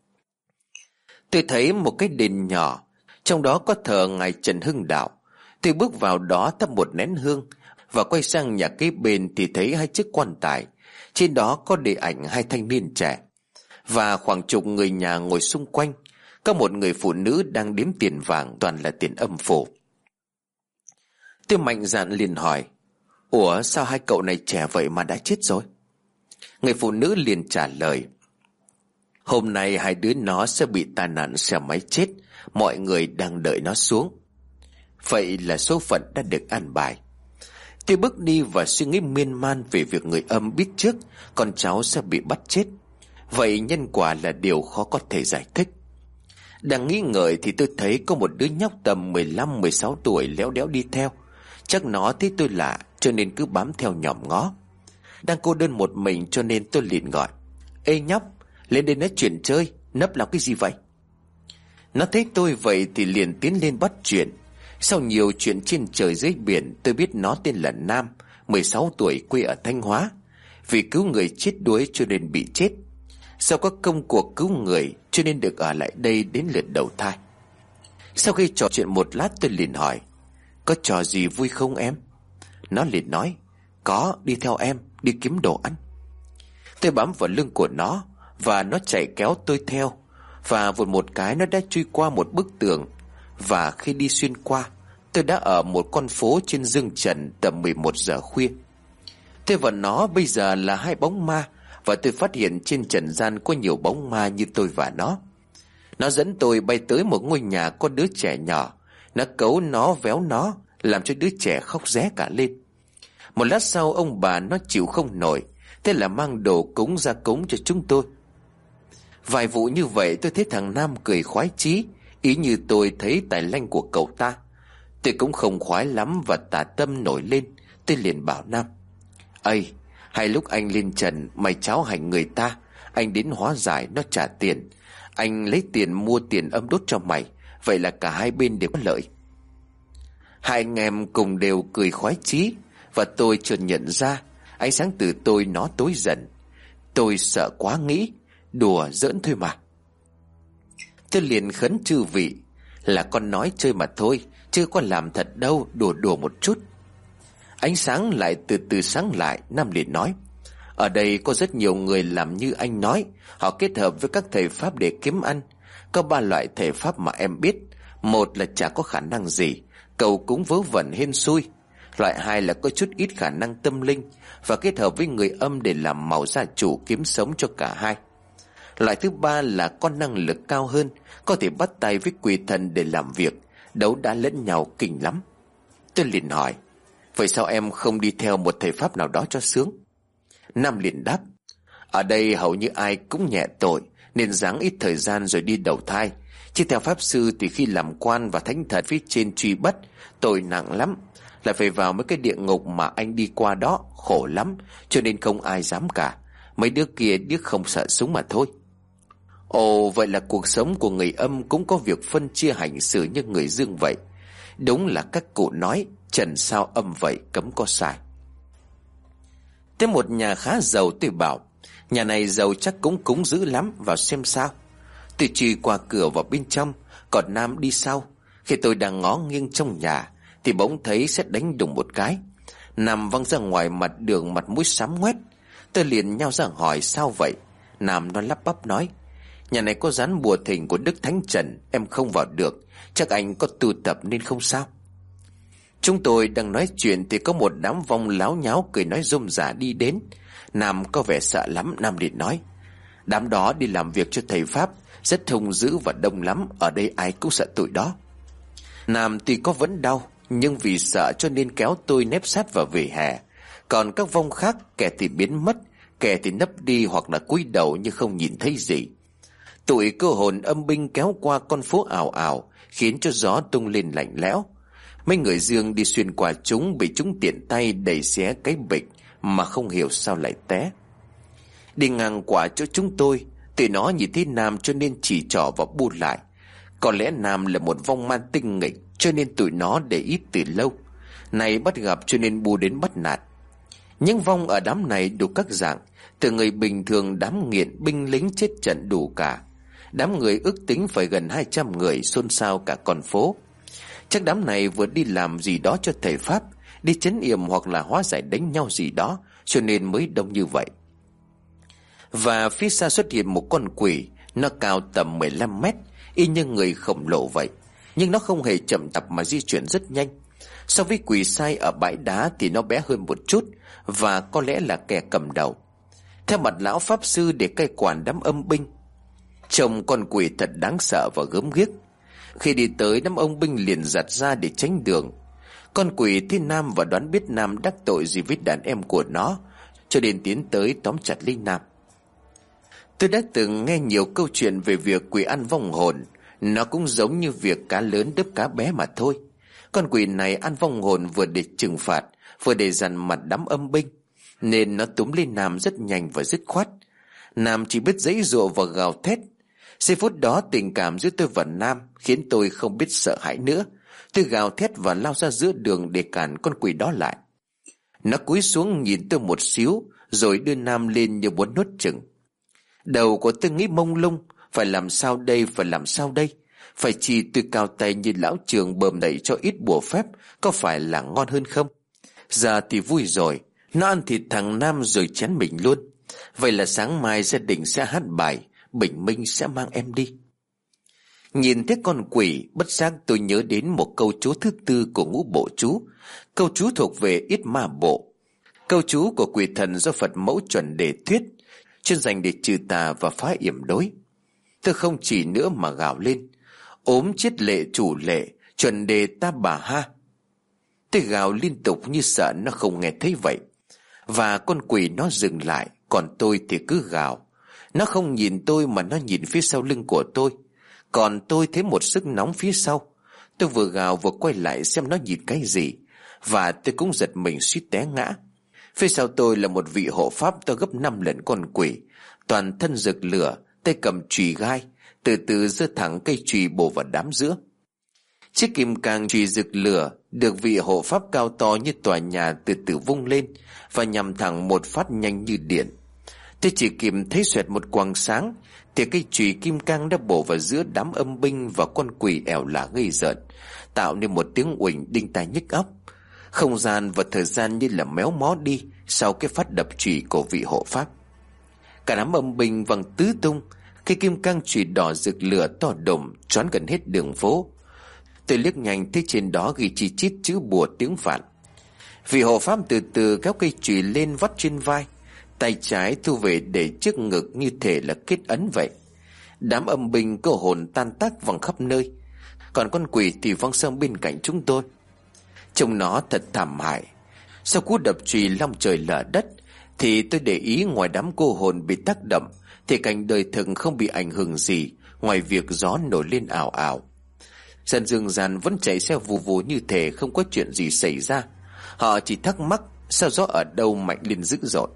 Tôi thấy một cái đền nhỏ, trong đó có thờ ngài Trần Hưng Đạo. Tôi bước vào đó thắp một nén hương và quay sang nhà kế bên thì thấy hai chiếc quan tài. Trên đó có để ảnh hai thanh niên trẻ và khoảng chục người nhà ngồi xung quanh. Có một người phụ nữ đang đếm tiền vàng, toàn là tiền âm phủ. Tôi mạnh dạn liền hỏi: "Ủa, sao hai cậu này trẻ vậy mà đã chết rồi?" Người phụ nữ liền trả lời: "Hôm nay hai đứa nó sẽ bị tai nạn xe máy chết, mọi người đang đợi nó xuống. Vậy là số phận đã được an bài." Tôi bước đi và suy nghĩ miên man về việc người âm biết trước con cháu sẽ bị bắt chết. Vậy nhân quả là điều khó có thể giải thích. Đang nghĩ ngợi thì tôi thấy có một đứa nhóc tầm 15-16 tuổi léo đéo đi theo. Chắc nó thấy tôi lạ cho nên cứ bám theo nhòm ngó. Đang cô đơn một mình cho nên tôi liền gọi: "Ê nhóc, lên đây nói chuyện chơi, nấp lòng cái gì vậy?" Nó thấy tôi vậy thì liền tiến lên bắt chuyện. Sau nhiều chuyện trên trời dưới biển, tôi biết nó tên là Nam, 16 tuổi, quê ở Thanh Hóa. Vì cứu người chết đuối cho nên bị chết. Sau có công cuộc cứu người cho nên được ở lại đây đến lượt đầu thai. Sau khi trò chuyện một lát tôi liền hỏi: "Có trò gì vui không em?" Nó liền nói: "Có, đi theo em, đi kiếm đồ ăn." Tôi bám vào lưng của nó và nó chạy kéo tôi theo. Và vụt một cái nó đã chui qua một bức tường. Và khi đi xuyên qua, tôi đã ở một con phố trên Dương Trần tầm 11 giờ khuya. Tôi và nó bây giờ là hai bóng ma. Và tôi phát hiện trên trần gian có nhiều bóng ma như tôi và nó. Nó dẫn tôi bay tới một ngôi nhà có đứa trẻ nhỏ. Nó cấu nó véo nó, làm cho đứa trẻ khóc ré cả lên. Một lát sau ông bà nó chịu không nổi, thế là mang đồ cúng ra cúng cho chúng tôi. Vài vụ như vậy tôi thấy thằng Nam cười khoái chí, ý như tôi thấy tài lanh của cậu ta. Tôi cũng không khoái lắm và tà tâm nổi lên. Tôi liền bảo Nam: "Ây, hay lúc anh lên trần mày cháo hành người ta, anh đến hóa giải nó trả tiền. Anh lấy tiền mua tiền âm đốt cho mày, vậy là cả hai bên đều có lợi." Hai anh em cùng đều cười khoái chí. Và tôi chợt nhận ra ánh sáng từ tôi nó tối dần. Tôi sợ quá nghĩ đùa giỡn thôi mà. Tôi liền khấn chư vị: "Là con nói chơi mà thôi, chứ có làm thật đâu, đùa đùa một chút." Ánh sáng lại từ từ sáng lại. Nam liền nói: "Ở đây có rất nhiều người làm như anh nói. Họ kết hợp với các thầy pháp để kiếm ăn. Có 3 loại thầy pháp mà em biết. Một là chả có khả năng gì, cầu cúng vớ vẩn hên xui. Loại 2 là có chút ít khả năng tâm linh và kết hợp với người âm để làm màu gia chủ kiếm sống cho cả hai. Loại thứ 3 là có năng lực cao hơn, có thể bắt tay với quỷ thần để làm việc, đấu đá lẫn nhau kinh lắm." Tôi liền hỏi: "Vậy sao em không đi theo một thầy pháp nào đó cho sướng?" Nam liền đáp: "Ở đây hầu như ai cũng nhẹ tội, nên giáng ít thời gian rồi đi đầu thai. Chứ theo pháp sư thì khi làm quan và thánh thần phía trên truy bắt, tội nặng lắm, lại phải vào mấy cái địa ngục mà anh đi qua đó, khổ lắm, cho nên không ai dám cả. Mấy đứa kia điếc không sợ súng mà thôi." Ồ, vậy là cuộc sống của người âm cũng có việc phân chia hành xử như người dương vậy. Đúng là các cụ nói, trần sao âm vậy cấm có sai. Tới một nhà khá giàu tôi bảo: "Nhà này giàu chắc cũng cúng dữ lắm, vào xem sao." Tôi chui qua cửa vào bên trong, còn Nam đi sau. Khi tôi đang ngó nghiêng trong nhà thì bỗng thấy sét đánh đùng một cái. Nam văng ra ngoài mặt đường, mặt mũi xám ngoét. Tôi liền nhao ra hỏi sao vậy. Nam nó lắp bắp nói: "Nhà này có dán bùa thỉnh của Đức Thánh Trần, em không vào được. Chắc anh có tu tập nên không sao." Chúng tôi đang nói chuyện thì có một đám vong láo nháo cười nói rôm rả đi đến. Nam có vẻ sợ lắm. Nam liền nói: "Đám đó đi làm việc cho thầy pháp, rất hung dữ và đông lắm, ở đây ai cũng sợ tụi đó." Nam tuy có vẫn đau, nhưng vì sợ cho nên kéo tôi nép sát vào vỉa hè. Còn các vong khác, kẻ thì biến mất, kẻ thì nấp đi hoặc là cúi đầu như không nhìn thấy gì. Tụi cơ hồn âm binh kéo qua con phố ảo ảo, khiến cho gió tung lên lạnh lẽo. Mấy người Dương đi xuyên qua chúng, bị chúng tiện tay đẩy xé cái bịch mà không hiểu sao lại té. Đi ngang qua chỗ chúng tôi, tụi nó nhìn thấy Nam cho nên chỉ trỏ và bu lại. Có lẽ Nam là một vong ma tinh nghịch, cho nên tụi nó để ý từ lâu. Này bắt gặp cho nên bu đến bắt nạt. Những vong ở đám này đủ các dạng, từ người bình thường, đám nghiện, binh lính chết trận đủ cả. Đám người ước tính phải gần 200 người, xôn xao cả con phố. Chắc đám này vừa đi làm gì đó cho thầy Pháp, đi trấn yểm hoặc là hóa giải đánh nhau gì đó, cho nên mới đông như vậy. Và phía xa xuất hiện một con quỷ, nó cao tầm 15 mét, y như người khổng lồ vậy. Nhưng nó không hề chậm chạp mà di chuyển rất nhanh. So với quỷ sai ở bãi đá thì nó bé hơn một chút, và có lẽ là kẻ cầm đầu. Theo mặt lão pháp sư để cai quản đám âm binh, trông con quỷ thật đáng sợ và gớm ghiếc. Khi đi tới, đám ông binh liền giặt ra để tránh đường. Con quỷ thấy Nam và đoán biết Nam đắc tội gì với đàn em của nó, cho nên tiến tới tóm chặt lấy Nam. Tôi đã từng nghe nhiều câu chuyện về việc quỷ ăn vong hồn. Nó cũng giống như việc cá lớn đớp cá bé mà thôi. Con quỷ này ăn vong hồn vừa để trừng phạt, vừa để dằn mặt đám âm binh, nên nó túm lên Nam rất nhanh và dứt khoát. Nam chỉ biết giãy giụa và gào thét. Giây phút đó tình cảm giữa tôi và Nam khiến tôi không biết sợ hãi nữa. Tôi gào thét và lao ra giữa đường để cản con quỷ đó lại. Nó cúi xuống nhìn tôi một xíu, rồi đưa Nam lên như muốn nuốt chửng. Đầu của tôi nghĩ mông lung, phải làm sao đây, phải làm sao đây? Phải chỉ tôi cao tay như lão Trường bờm đẩy cho ít bùa phép, có phải là ngon hơn không? Giờ thì vui rồi, nó ăn thịt thằng Nam rồi chén mình luôn. Vậy là sáng mai gia đình sẽ hát bài Bình Minh sẽ mang em đi. Nhìn thấy con quỷ, bất giác tôi nhớ đến một câu chú thứ tư của ngũ bộ chú. Câu chú thuộc về Yết Ma Bộ. Câu chú của quỷ thần do Phật mẫu chuẩn đề thuyết, chuyên dành để trừ tà và phá yểm đối. Tôi không chỉ nữa mà gào lên: ốm chết lệ chủ lệ, chuẩn đề ta bà ha. Tôi gào liên tục như sợ nó không nghe thấy vậy. Và con quỷ nó dừng lại, còn tôi thì cứ gào. Nó không nhìn tôi mà nó nhìn phía sau lưng của tôi. Còn tôi thấy một sức nóng phía sau. Tôi vừa gào vừa quay lại xem nó nhìn cái gì, và tôi cũng giật mình suýt té ngã. Phía sau tôi là một vị hộ pháp to gấp 5 lần con quỷ, toàn thân rực lửa, tay cầm chùy gai, từ từ giơ thẳng cây chùy bổ vào đám giữa. Chiếc kim cang chùy rực lửa được vị hộ pháp cao to như tòa nhà từ từ vung lên và nhằm thẳng một phát nhanh như điện. Tôi chỉ kịp thấy xoẹt một quầng sáng thì cây chùy kim cang đã bổ vào giữa đám âm binh và con quỷ ẻo lả gây rợn, tạo nên một tiếng uỳnh đinh tai nhức óc. Không gian và thời gian như là méo mó đi sau cái phát đập chùy của vị hộ pháp. Cả đám âm binh văng tứ tung, cây kim cang chùy đỏ rực lửa to đùng choán gần hết đường phố. Tôi liếc nhanh thấy trên đó ghi chi chít chữ bùa tiếng Phạn. Vị hộ pháp từ từ kéo cây chùy lên vắt trên vai, tay trái thu về để trước ngực như thể là kết ấn vậy. Đám âm binh cơ hồn tan tác văng khắp nơi, còn con quỷ thì văng sang bên cạnh chúng tôi. Trông nó thật thảm hại. Sau cú đập chùy long trời lở đất thì tôi để ý ngoài đám cô hồn bị tác động thì cảnh đời thực không bị ảnh hưởng gì, ngoài việc gió nổi lên ảo ảo. Dân dương gian vẫn chạy xe vù vù như thể không có chuyện gì xảy ra. Họ chỉ thắc mắc sao gió ở đâu mạnh lên dữ dội.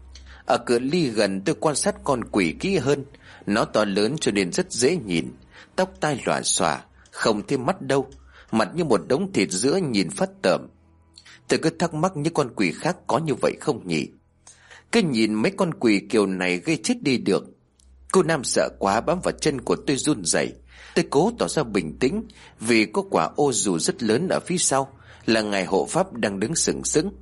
Ở cự ly gần tôi quan sát con quỷ kỹ hơn. Nó to lớn cho nên rất dễ nhìn, tóc tai lòa xòa, không thêm mắt đâu, mặt như một đống thịt giữa nhìn phát tởm. Tôi cứ thắc mắc những con quỷ khác có như vậy không nhỉ. Cứ nhìn mấy con quỷ kiểu này gây chết đi được. Cô Nam sợ quá bám vào chân của tôi run rẩy. Tôi cố tỏ ra bình tĩnh vì có quả ô dù rất lớn ở phía sau, là ngài hộ pháp đang đứng sừng sững.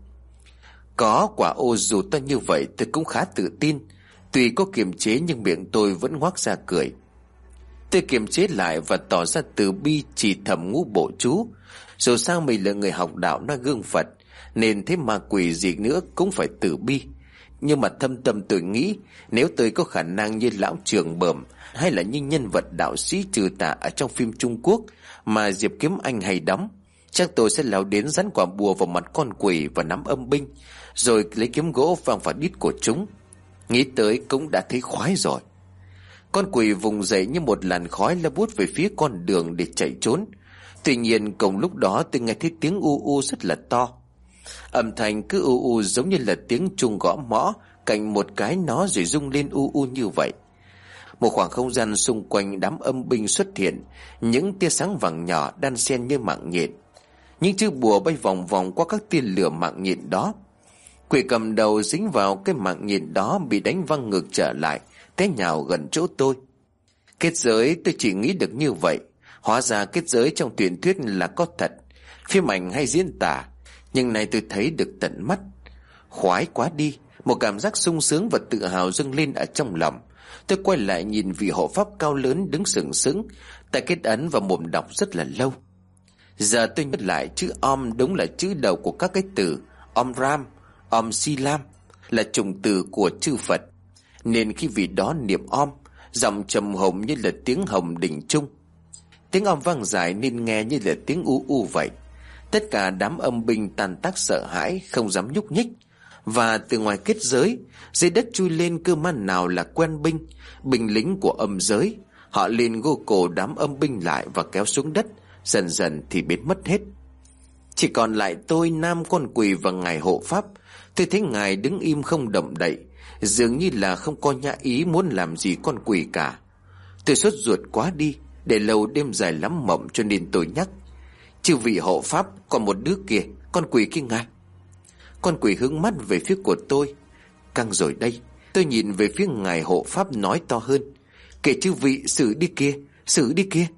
Có quả ô dù to như vậy tôi cũng khá tự tin. Tuy có kiềm chế nhưng miệng tôi vẫn ngoác ra cười. Tôi kiềm chế lại và tỏ ra từ bi, chỉ thầm ngũ bộ chú. Dù sao mình là người học đạo nói gương Phật, nên thế ma quỷ gì nữa cũng phải từ bi. Nhưng mà thâm tâm tôi nghĩ, nếu tôi có khả năng như lão Trường Bẩm hay là như nhân vật đạo sĩ trừ tà ở trong phim Trung Quốc mà Diệp Kiếm Anh hay đóng, chắc tôi sẽ lao đến dán quả bùa vào mặt con quỷ và nắm âm binh, rồi lấy kiếm gỗ vang vào đít của chúng. Nghĩ tới cũng đã thấy khoái rồi. Con quỷ vùng dậy như một làn khói lao vút về phía con đường để chạy trốn. Tuy nhiên cùng lúc đó tôi nghe thấy tiếng u u rất là to. Âm thanh cứ u u giống như là tiếng chuông gõ mõ cạnh một cái nó rồi rung lên u u như vậy. Một khoảng không gian xung quanh đám âm binh xuất hiện những tia sáng vàng nhỏ đan xen như mạng nhện. Những chữ bùa bay vòng vòng qua các tia lửa mạng nhện đó. Quỷ cầm đầu dính vào cái mạng nhện đó bị đánh văng ngược trở lại, té nhào gần chỗ tôi. Kết giới, tôi chỉ nghĩ được như vậy. Hóa ra kết giới trong truyền thuyết là có thật, phim ảnh hay diễn tả, nhưng nay tôi thấy được tận mắt. Khoái quá đi, một cảm giác sung sướng và tự hào dâng lên ở trong lòng. Tôi quay lại nhìn vị hộ pháp cao lớn đứng sừng sững, tay kết ấn và mồm đọc rất là lâu. Giờ tôi nhớ lại chữ Om đúng là chữ đầu của các cái từ Om Ram, Om Silam, là trùng từ của chư Phật. Nên khi vị đó niệm Om, giọng trầm hồng như là tiếng hồng đỉnh trung. Tiếng Om vang dài nên nghe như là tiếng u u vậy. Tất cả đám âm binh tan tác sợ hãi, không dám nhúc nhích. Và từ ngoài kết giới, dưới đất chui lên cơ man nào là quen binh, binh lính của âm giới. Họ liền gô cổ đám âm binh lại và kéo xuống đất, dần dần thì biến mất hết. Chỉ còn lại tôi, Nam, con quỷ và ngài hộ pháp. Tôi thấy ngài đứng im không động đậy, dường như là không có nhã ý muốn làm gì con quỷ cả. Tôi sốt ruột quá đi, để lâu đêm dài lắm mộng cho nên tôi nhắc: chư vị hộ pháp, còn một đứa kia, con quỷ kia ngài. Con quỷ hướng mắt về phía của tôi. Căng rồi đây. Tôi nhìn về phía ngài hộ pháp nói to hơn: kể chư vị xử đi kia, xử đi kia.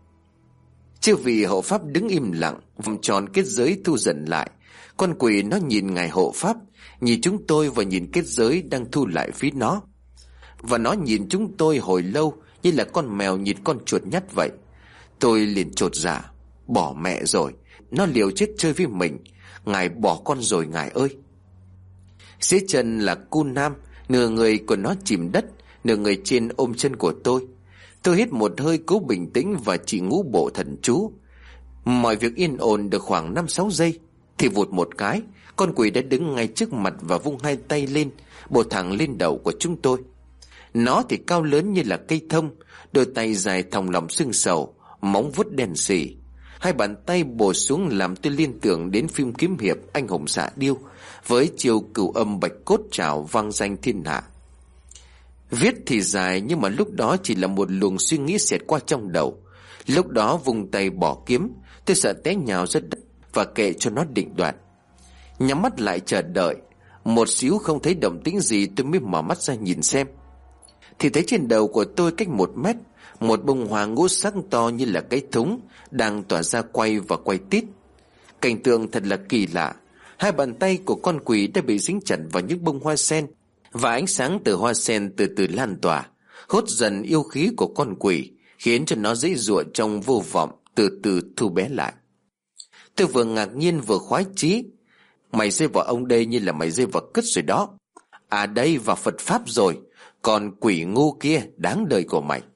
Chư vị hộ pháp đứng im lặng, vòng tròn kết giới thu dần lại. Con quỷ nó nhìn ngài hộ pháp, nhìn chúng tôi và nhìn kết giới đang thu lại phía nó. Và nó nhìn chúng tôi hồi lâu, như là con mèo nhìn con chuột nhắt vậy. Tôi liền chột dạ: bỏ mẹ rồi, nó liều chết chơi với mình. Ngài bỏ con rồi ngài ơi. Dưới chân là cu Nam, nửa người của nó chìm đất, nửa người trên ôm chân của tôi. Tôi hít một hơi cố bình tĩnh và chỉ ngũ bộ thần chú. Mọi việc yên ổn được khoảng 5-6 giây thì vụt một cái, con quỷ đã đứng ngay trước mặt và vung hai tay lên, bổ thẳng lên đầu của chúng tôi. Nó thì cao lớn như là cây thông, đôi tay dài thòng lọng xương sầu, móng vuốt đen sì. Hai bàn tay bổ xuống làm tôi liên tưởng đến phim kiếm hiệp Anh hùng xạ điêu với chiêu cửu âm bạch cốt trảo vang danh thiên hạ. Viết thì dài, nhưng mà lúc đó chỉ là một luồng suy nghĩ xẹt qua trong đầu. Lúc đó vùng tay bỏ kiếm, tôi sợ té nhào ra đất và kệ cho nó định đoạt. Nhắm mắt lại chờ đợi. Một xíu không thấy động tĩnh gì, tôi mới mở mắt ra nhìn xem. Thì thấy trên đầu của tôi cách 1 mét, một bông hoa ngũ sắc to như là cái thúng đang tỏa ra quay và quay tít. Cảnh tượng thật là kỳ lạ. Hai bàn tay của con quỷ đã bị dính chặt vào những bông hoa sen, và ánh sáng từ hoa sen từ từ lan tỏa, hút dần yêu khí của con quỷ, khiến cho nó dãy giụa trong vô vọng, từ từ thu bé lại. Tôi vừa ngạc nhiên vừa khoái chí. Mày rơi vào ông đây như là mày rơi vào cứt rồi đó. À đây, vào Phật Pháp rồi. Còn quỷ ngu kia đáng đời của mày.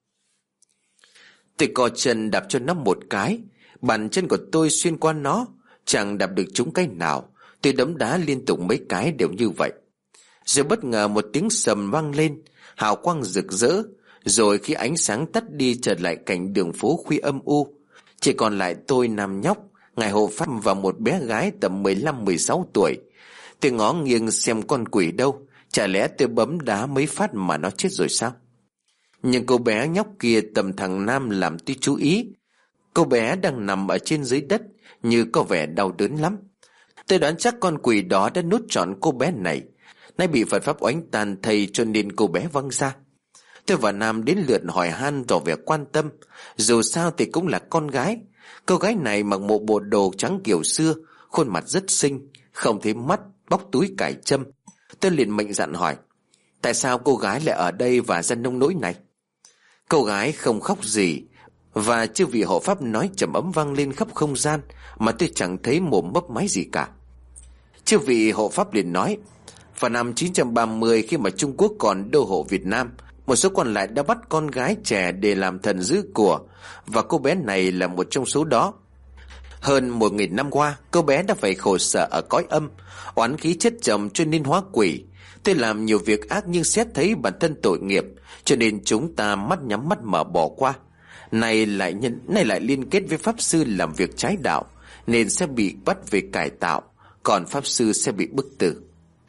Tôi co chân đạp cho nó một cái. Bàn chân của tôi xuyên qua nó, chẳng đạp được trúng cái nào. Tôi đấm đá liên tục mấy cái đều như vậy. Rồi bất ngờ một tiếng sầm vang lên, hào quang rực rỡ. Rồi khi ánh sáng tắt đi, trở lại cảnh đường phố khuya âm u. Chỉ còn lại tôi, Nam nhóc, ngài hộ pháp và một bé gái tầm 15-16 tuổi. Tôi ngó nghiêng xem con quỷ đâu. Chả lẽ tôi bấm đá mấy phát mà nó chết rồi sao? Nhưng cô bé nhóc kia tầm thằng Nam làm tôi chú ý. Cô bé đang nằm ở trên dưới đất, như có vẻ đau đớn lắm. Tôi đoán chắc con quỷ đó đã nuốt trọn cô bé này. Nay bị Phật Pháp oánh tàn thầy cho nên cô bé văng ra. Tôi và Nam đến lượt hỏi han tỏ vẻ quan tâm. Dù sao thì cũng là con gái. Cô gái này mặc một bộ đồ trắng kiểu xưa, khuôn mặt rất xinh, không thấy mắt, bóc túi cải châm. Tôi liền mệnh dặn hỏi: tại sao cô gái lại ở đây và ra nông nỗi này? Cô gái không khóc gì, và chư vị hộ pháp nói trầm ấm vang lên khắp không gian, mà tôi chẳng thấy mồm mấp máy gì cả. Chư vị hộ pháp liền nói: Vào năm 930, khi mà Trung Quốc còn đô hộ Việt Nam, một số quan lại đã bắt con gái trẻ để làm thần giữ của, và cô bé này là một trong số đó. Hơn 1000 năm qua, cô bé đã phải khổ sở ở cõi âm, oán khí chất chồng cho nên hóa quỷ. Tôi làm nhiều việc ác nhưng xét thấy bản thân tội nghiệp, cho nên chúng ta mắt nhắm mắt mở bỏ qua. Nay lại liên kết với pháp sư làm việc trái đạo, nên sẽ bị bắt về cải tạo, còn pháp sư sẽ bị bức tử.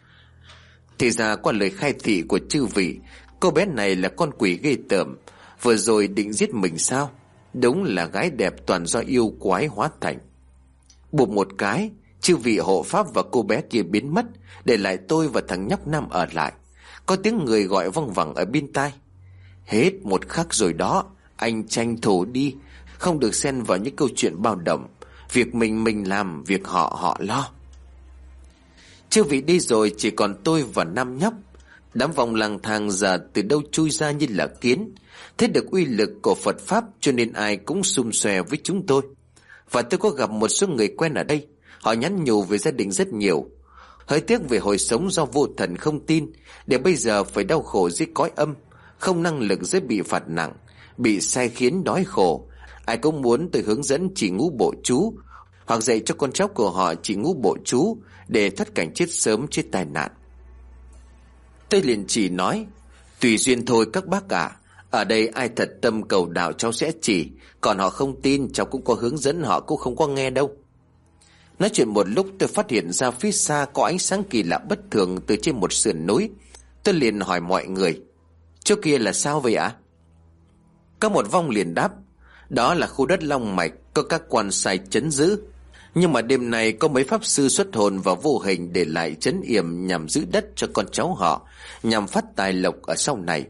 Thì ra qua lời khai thị của chư vị, cô bé này là con quỷ ghê tởm, vừa rồi định giết mình sao? Đúng là gái đẹp toàn do yêu quái hóa thành. Bụp một cái, chư vị hộ pháp và cô bé kia biến mất, để lại tôi và thằng nhóc Nam ở lại. Có tiếng người gọi văng vẳng ở bên tai: hết một khắc rồi đó, anh tranh thủ đi, không được xen vào những câu chuyện bao đồng. Việc mình làm, việc họ lo. Chư vị đi rồi, chỉ còn tôi và Nam nhóc. Đám vong lang thang giờ từ đâu chui ra như là kiến. Thấy được uy lực của Phật Pháp cho nên ai cũng xum xòe với chúng tôi. Và tôi có gặp một số người quen ở đây. Họ nhắn nhủ về gia đình rất nhiều. Hơi tiếc về hồi sống do vô thần không tin, để bây giờ phải đau khổ dưới cõi âm, không năng lực dễ bị phạt nặng, bị sai khiến đói khổ. Ai cũng muốn tôi hướng dẫn chỉ ngũ bộ chú, hoặc dạy cho con cháu của họ chỉ ngũ bộ chú, để thoát cảnh chết sớm chết tai nạn. Tôi liền chỉ nói: tùy duyên thôi các bác ạ. Ở đây ai thật tâm cầu đạo cháu sẽ chỉ, còn họ không tin cháu cũng có hướng dẫn, họ cũng không có nghe đâu. Nói chuyện một lúc, tôi phát hiện ra phía xa có ánh sáng kỳ lạ bất thường từ trên một sườn núi. Tôi liền hỏi mọi người: chỗ kia là sao vậy ạ? Có một vong liền đáp: đó là khu đất Long Mạch, có các quan sai trấn giữ. Nhưng mà đêm nay có mấy pháp sư xuất hồn vào vô hình để lại trấn yểm nhằm giữ đất cho con cháu họ, nhằm phát tài lộc ở sau này.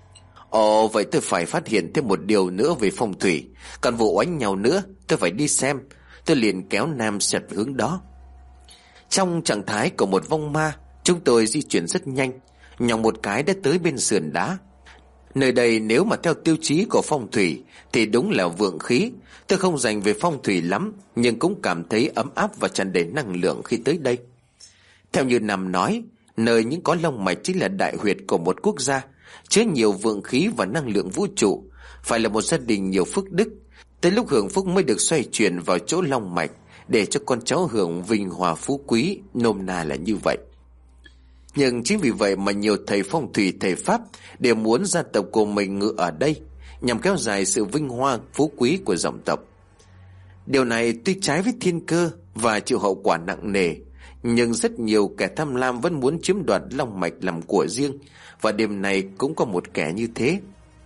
Ồ, vậy tôi phải phát hiện thêm một điều nữa về phong thủy, còn vụ oánh nhau nữa, tôi phải đi xem. Tôi liền kéo Nam xẹt hướng đó. Trong trạng thái của một vong ma, chúng tôi di chuyển rất nhanh, nhòng một cái đã tới bên sườn đá. Nơi đây nếu mà theo tiêu chí của phong thủy thì đúng là vượng khí. Tôi không dành về phong thủy lắm, nhưng cũng cảm thấy ấm áp và tràn đầy năng lượng khi tới đây. Theo như Nam nói, nơi những có long mạch chính là đại huyệt của một quốc gia, chứa nhiều vượng khí và năng lượng vũ trụ, phải là một gia đình nhiều phước đức. Tới lúc hưởng phúc mới được xoay chuyển vào chỗ long mạch, để cho con cháu hưởng vinh hòa phú quý, nôm na là như vậy. Nhưng chính vì vậy mà nhiều thầy phong thủy, thầy pháp đều muốn gia tộc của mình ngự ở đây, nhằm kéo dài sự vinh hoa phú quý của dòng tộc. Điều này tuy trái với thiên cơ và chịu hậu quả nặng nề, nhưng rất nhiều kẻ tham lam vẫn muốn chiếm đoạt long mạch làm của riêng, và đêm nay cũng có một kẻ như thế.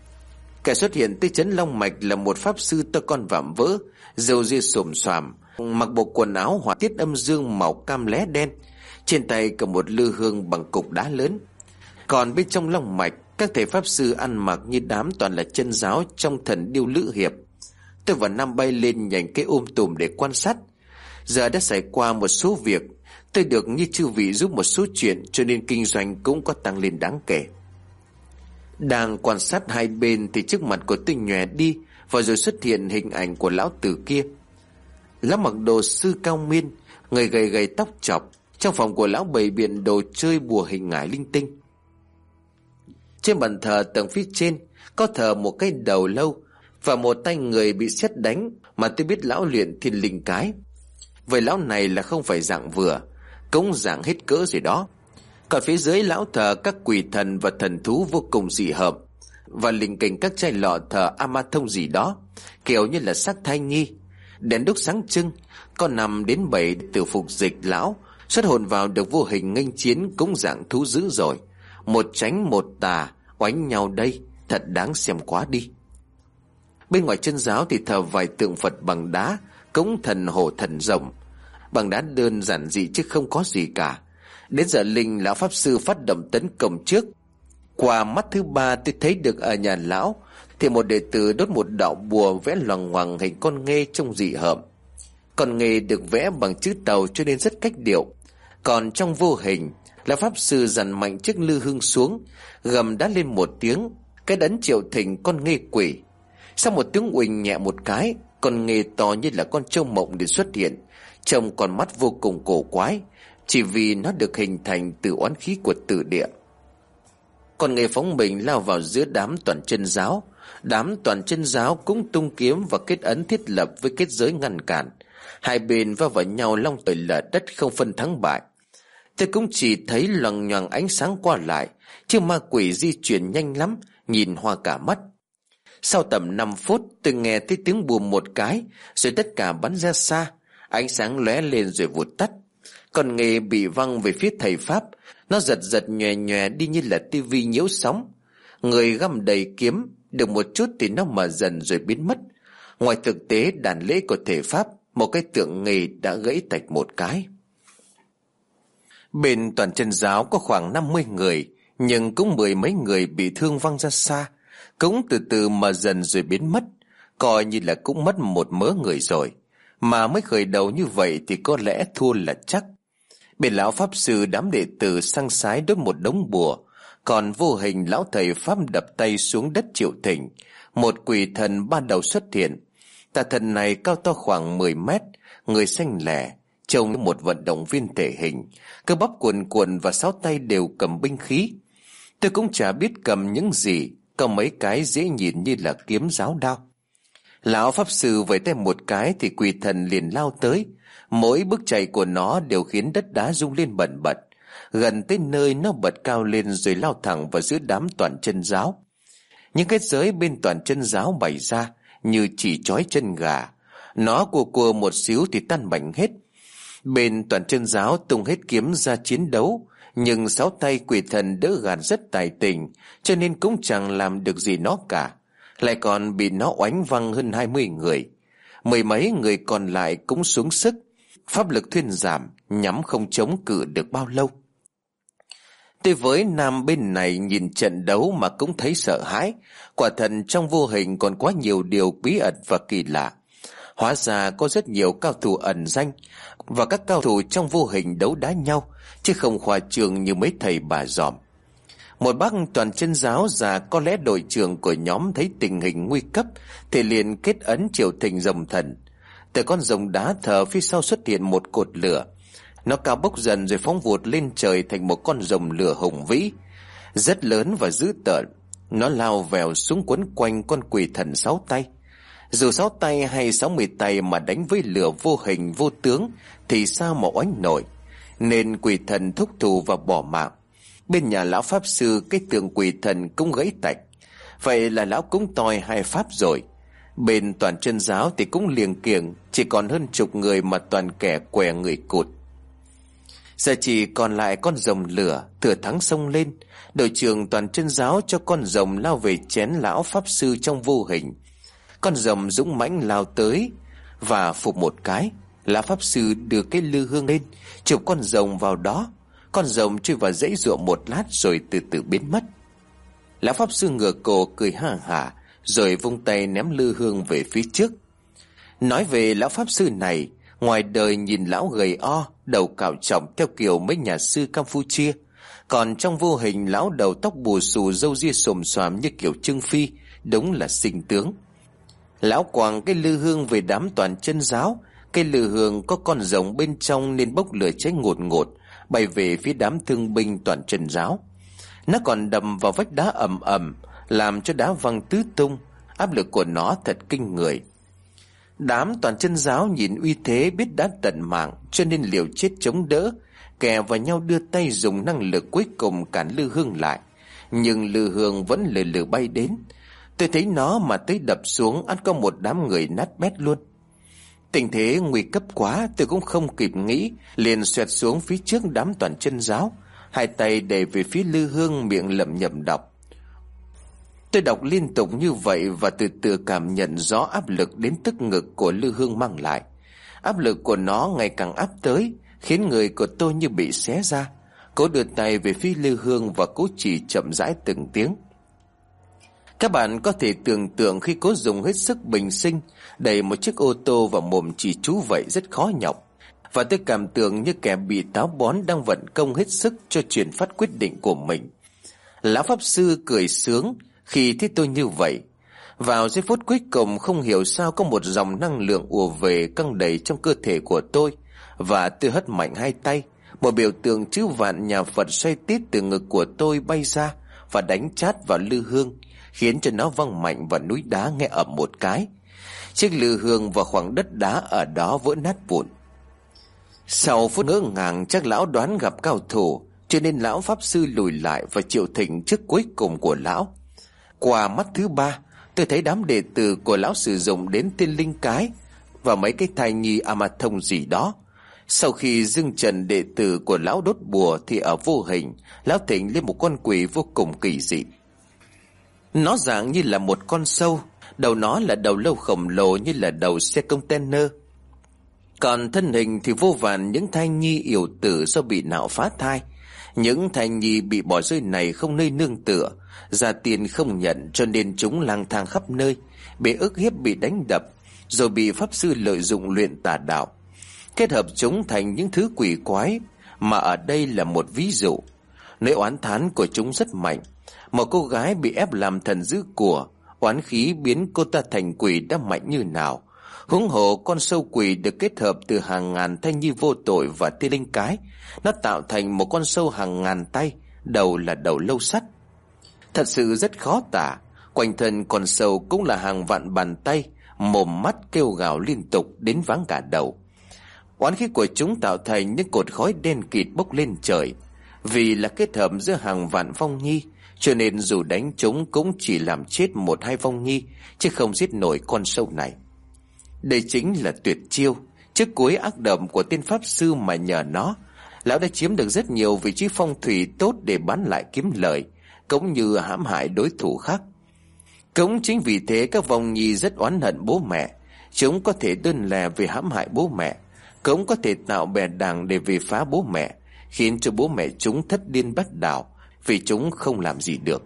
Kẻ xuất hiện tới trấn Long Mạch là một pháp sư to con vạm vỡ, râu ria xồm xoàm, mặc bộ quần áo họa tiết âm dương màu cam lé đen, trên tay cầm một lư hương bằng cục đá lớn. Còn bên trong Long Mạch, các thầy pháp sư ăn mặc như đám toàn là chân giáo trong thần điêu lữ hiệp. Tôi và Nam bay lên nhành cây tùm để quan sát. Giờ đã xảy qua một số việc, tôi được như chư vị giúp một số chuyện, cho nên kinh doanh cũng có tăng lên đáng kể. Đang quan sát hai bên thì trước mặt của tôi nhòe đi, và rồi xuất hiện hình ảnh của lão tử kia. Lão mặc đồ sư cao miên, người gầy gầy tóc chọc. Trong phòng của lão bày biện đồ chơi bùa hình ngải linh tinh. Trên bàn thờ tầng phía trên có thờ một cái đầu lâu và một tay người bị sét đánh, mà tôi biết lão luyện thiên linh cái. Vậy lão này là không phải dạng vừa, cũng dạng hết cỡ rồi đó. Còn phía dưới lão thờ các quỷ thần và thần thú vô cùng dị hợm, và lình kình các chai lọ thờ ama thông gì đó, kiểu như là xác thai nhi. Đèn đúc sáng trưng, có 5 đến 7 tử phục dịch lão xuất hồn vào được vô hình nghênh chiến, cũng dạng thú dữ rồi. Một tránh một tà oánh nhau đây, thật đáng xem quá đi. Bên ngoài chân giáo thì thờ vài tượng Phật bằng đá, cũng thần hổ thần rồng, bằng đá đơn giản dị chứ không có gì cả. Đến giờ linh, lão pháp sư phát động tấn công trước. Qua mắt thứ ba tôi thấy được ở nhà lão thì một đệ tử đốt một đạo bùa vẽ loằng ngoằng hình con nghê trông dị hợm. Con nghê được vẽ bằng chữ tàu cho nên rất cách điệu. Còn trong vô hình, lão pháp sư dằn mạnh chiếc lư hương xuống, gầm đá lên một tiếng, cái đấng triệu thỉnh con nghê quỷ. Sau một tiếng uỳnh nhẹ một cái, con nghê to như là con trâu mộng để xuất hiện, trông con mắt vô cùng cổ quái, chỉ vì nó được hình thành từ oán khí của tử địa. Còn Nghề phóng mình lao vào giữa đám toàn chân giáo. Đám toàn chân giáo cũng tung kiếm và kết ấn thiết lập với kết giới ngăn cản. Hai bên va vào nhau long trời lở đất, không phân thắng bại. Tôi cũng chỉ thấy loằng nhoằng ánh sáng qua lại, chứ ma quỷ di chuyển nhanh lắm, nhìn hoa cả mắt. Sau tầm 5 phút tôi nghe thấy tiếng bùm một cái, rồi tất cả bắn ra xa. Ánh sáng lóe lên rồi vụt tắt. Còn Nghề bị văng về phía thầy Pháp. Nó giật giật nhòe nhòe đi như là tivi nhiễu sóng. Người găm đầy kiếm, được một chút thì nó mở dần rồi biến mất. Ngoài thực tế đàn lễ của thầy Pháp, một cái tượng Nghề đã gãy tạch một cái. Bên toàn chân giáo có khoảng 50 người, nhưng cũng 10 mấy người bị thương văng ra xa, cũng từ từ mở dần rồi biến mất, coi như là cũng mất một mớ người rồi. Mà mới khởi đầu như vậy thì có lẽ thua là chắc. Bên lão pháp sư đám đệ tử săng sái đốt một đống bùa, còn vô hình lão thầy Pháp đập tay xuống đất chịu thỉnh. Một quỷ thần ban đầu xuất hiện. Tà thần này cao to khoảng 10 mét, người xanh lẻ, trông như một vận động viên thể hình, cơ bắp cuồn cuộn và 6 tay đều cầm binh khí. Tôi cũng chả biết cầm những gì, có mấy cái dễ nhìn như là kiếm giáo đao. Lão pháp sư vẫy tay một cái thì quỷ thần liền lao tới. Mỗi bước chạy của nó đều khiến đất đá rung lên bần bật. Gần tới nơi nó bật cao lên rồi lao thẳng vào giữa đám toàn chân giáo. Những kết giới bên toàn chân giáo bày ra như chỉ trói chân gà. Nó cua một xíu thì tan bành hết. Bên toàn chân giáo tung hết kiếm ra chiến đấu, nhưng 6 tay quỷ thần đỡ gạt rất tài tình, cho nên cũng chẳng làm được gì nó cả. Lại còn bị nó oánh văng hơn 20 người. 10 mấy người còn lại cũng xuống sức. Pháp lực thuyên giảm, nhắm không chống cự được bao lâu. Tôi với nam bên này nhìn trận đấu mà cũng thấy sợ hãi. Quả thật trong vô hình còn quá nhiều điều bí ẩn và kỳ lạ. Hóa ra có rất nhiều cao thủ ẩn danh, và các cao thủ trong vô hình đấu đá nhau, chứ không khoa trương như mấy thầy bà dòm. Một bác toàn chân giáo già, có lẽ đội trưởng của nhóm, thấy tình hình nguy cấp thì liền kết ấn triệu thình rồng thần. Từ con rồng đá thờ phía sau xuất hiện một cột lửa. Nó cao bốc dần rồi phóng vụt lên trời thành một con rồng lửa hùng vĩ, rất lớn và dữ tợn. Nó lao vèo xuống quấn quanh con quỷ thần 6 tay. Dù 6 tay hay 60 tay mà đánh với lửa vô hình vô tướng thì sao mà oánh nổi, nên quỷ thần thúc thủ và bỏ mạng. Bên nhà lão pháp sư, cái tượng quỷ thần cũng gãy tạch. Vậy là lão cũng toi 2 pháp rồi. Bên toàn chân giáo thì cũng liềng kiềng, chỉ còn hơn chục người mà toàn kẻ què người cụt. Giờ chỉ còn lại con rồng lửa, thừa thắng xông lên. Đội trưởng toàn chân giáo cho con rồng lao về chén lão pháp sư trong vô hình. Con rồng dũng mãnh lao tới và phục một cái. Lão pháp sư đưa cái lư hương lên, chụp con rồng vào đó. Con rồng chui vào dãy ruộng một lát rồi từ từ biến mất. Lão pháp sư ngửa cổ cười ha hả, rồi vung tay ném lư hương về phía trước. Nói về lão pháp sư này, ngoài đời nhìn lão gầy o, đầu cạo trỏng theo kiểu mấy nhà sư Campuchia, còn trong vô hình lão đầu tóc bù xù, râu ria xồm xoàm như kiểu Trương Phi, đúng là sinh tướng. Lão quàng cái lư hương về đám toàn chân giáo. Cây lư hương có con rồng bên trong nên bốc lửa cháy ngột ngột, bay về phía đám thương binh toàn chân giáo. Nó còn đầm vào vách đá ầm ầm, làm cho đá văng tứ tung. Áp lực của nó thật kinh người. Đám toàn chân giáo nhìn uy thế biết đã tận mạng, cho nên liều chết chống đỡ, kè vào nhau đưa tay dùng năng lực cuối cùng cản lư hương lại. Nhưng lư hương vẫn lừ lừ bay đến. Tôi thấy nó mà tới đập xuống, ắt có một đám người nát bét luôn. Tình thế nguy cấp quá, tôi cũng không kịp nghĩ, liền xoẹt xuống phía trước đám toàn chân giáo, 2 tay đẩy về phía lư hương, miệng lẩm nhẩm đọc. Tôi đọc liên tục như vậy và từ từ cảm nhận rõ áp lực đến tức ngực của lư hương mang lại. Áp lực của nó ngày càng áp tới, khiến người của tôi như bị xé ra. Cố đưa tay về phía lư hương và cố chỉ chậm rãi từng tiếng. Các bạn có thể tưởng tượng khi cố dùng hết sức bình sinh đẩy một chiếc ô tô vào mồm chỉ chú vậy rất khó nhọc. Và tôi cảm tưởng như kẻ bị táo bón đang vận công hết sức cho truyền phát quyết định của mình. Lão pháp sư cười sướng khi thấy tôi như vậy. Vào giây phút cuối cùng, không hiểu sao có một dòng năng lượng ùa về căng đầy trong cơ thể của tôi, và tôi hất mạnh 2 tay. một biểu tượng chữ vạn nhà Phật xoay tít từ ngực của tôi bay ra và đánh chát vào lư hương, khiến cho nó văng mạnh vào núi đá nghe ầm một cái. Chiếc lư hương và khoảng đất đá ở đó vỡ nát vụn. Sau phút ngỡ ngàng, chắc lão đoán gặp cao thủ, cho nên lão pháp sư lùi lại và chịu thỉnh trước cuối cùng của lão. Qua mắt thứ ba, tôi thấy đám đệ tử của lão sử dụng đến tiên linh cái và mấy cái thai nhi Amathon gì đó. Sau khi dưng trần đệ tử của lão đốt bùa thì ở vô hình, lão thỉnh lên một con quỷ vô cùng kỳ dị. Nó dạng như là một con sâu, đầu nó là đầu lâu khổng lồ như là đầu xe container. Còn thân hình thì vô vàn những thai nhi yểu tử do bị nạo phá thai. Những thai nhi bị bỏ rơi này không nơi nương tựa, gia tiên không nhận, cho nên chúng lang thang khắp nơi, bị ức hiếp, bị đánh đập, rồi bị pháp sư lợi dụng luyện tà đạo, kết hợp chúng thành những thứ quỷ quái, mà ở đây là một ví dụ. Nỗi oán thán của chúng rất mạnh. Một cô gái bị ép làm thần giữ của, oán khí biến cô ta thành quỷ đã mạnh như nào. Huống hồ con sâu quỷ được kết hợp từ hàng ngàn thai nhi vô tội và tiên linh cái, nó tạo thành một con sâu hàng ngàn tay, đầu là đầu lâu sắt. Thật sự rất khó tả. Quanh thân con sâu cũng là hàng vạn bàn tay, mồm mắt kêu gào liên tục đến váng cả đầu. Oán khí của chúng tạo thành những cột khói đen kịt bốc lên trời. Vì là kết hợp giữa hàng vạn vong nhi, cho nên dù đánh chúng cũng chỉ làm chết một hai vong nhi, chứ không giết nổi con sâu này. Đây chính là tuyệt chiêu, chiếc cuối ác độc của tên pháp sư, mà nhờ nó, lão đã chiếm được rất nhiều vị trí phong thủy tốt để bán lại kiếm lời, cũng như hãm hại đối thủ khác. Cũng chính vì thế các vong nhi rất oán hận bố mẹ. Chúng có thể đơn lẻ vì hãm hại bố mẹ, cũng có thể tạo bè đảng để vì phá bố mẹ, khiến cho bố mẹ chúng thất điên bắt đảo, vì chúng không làm gì được.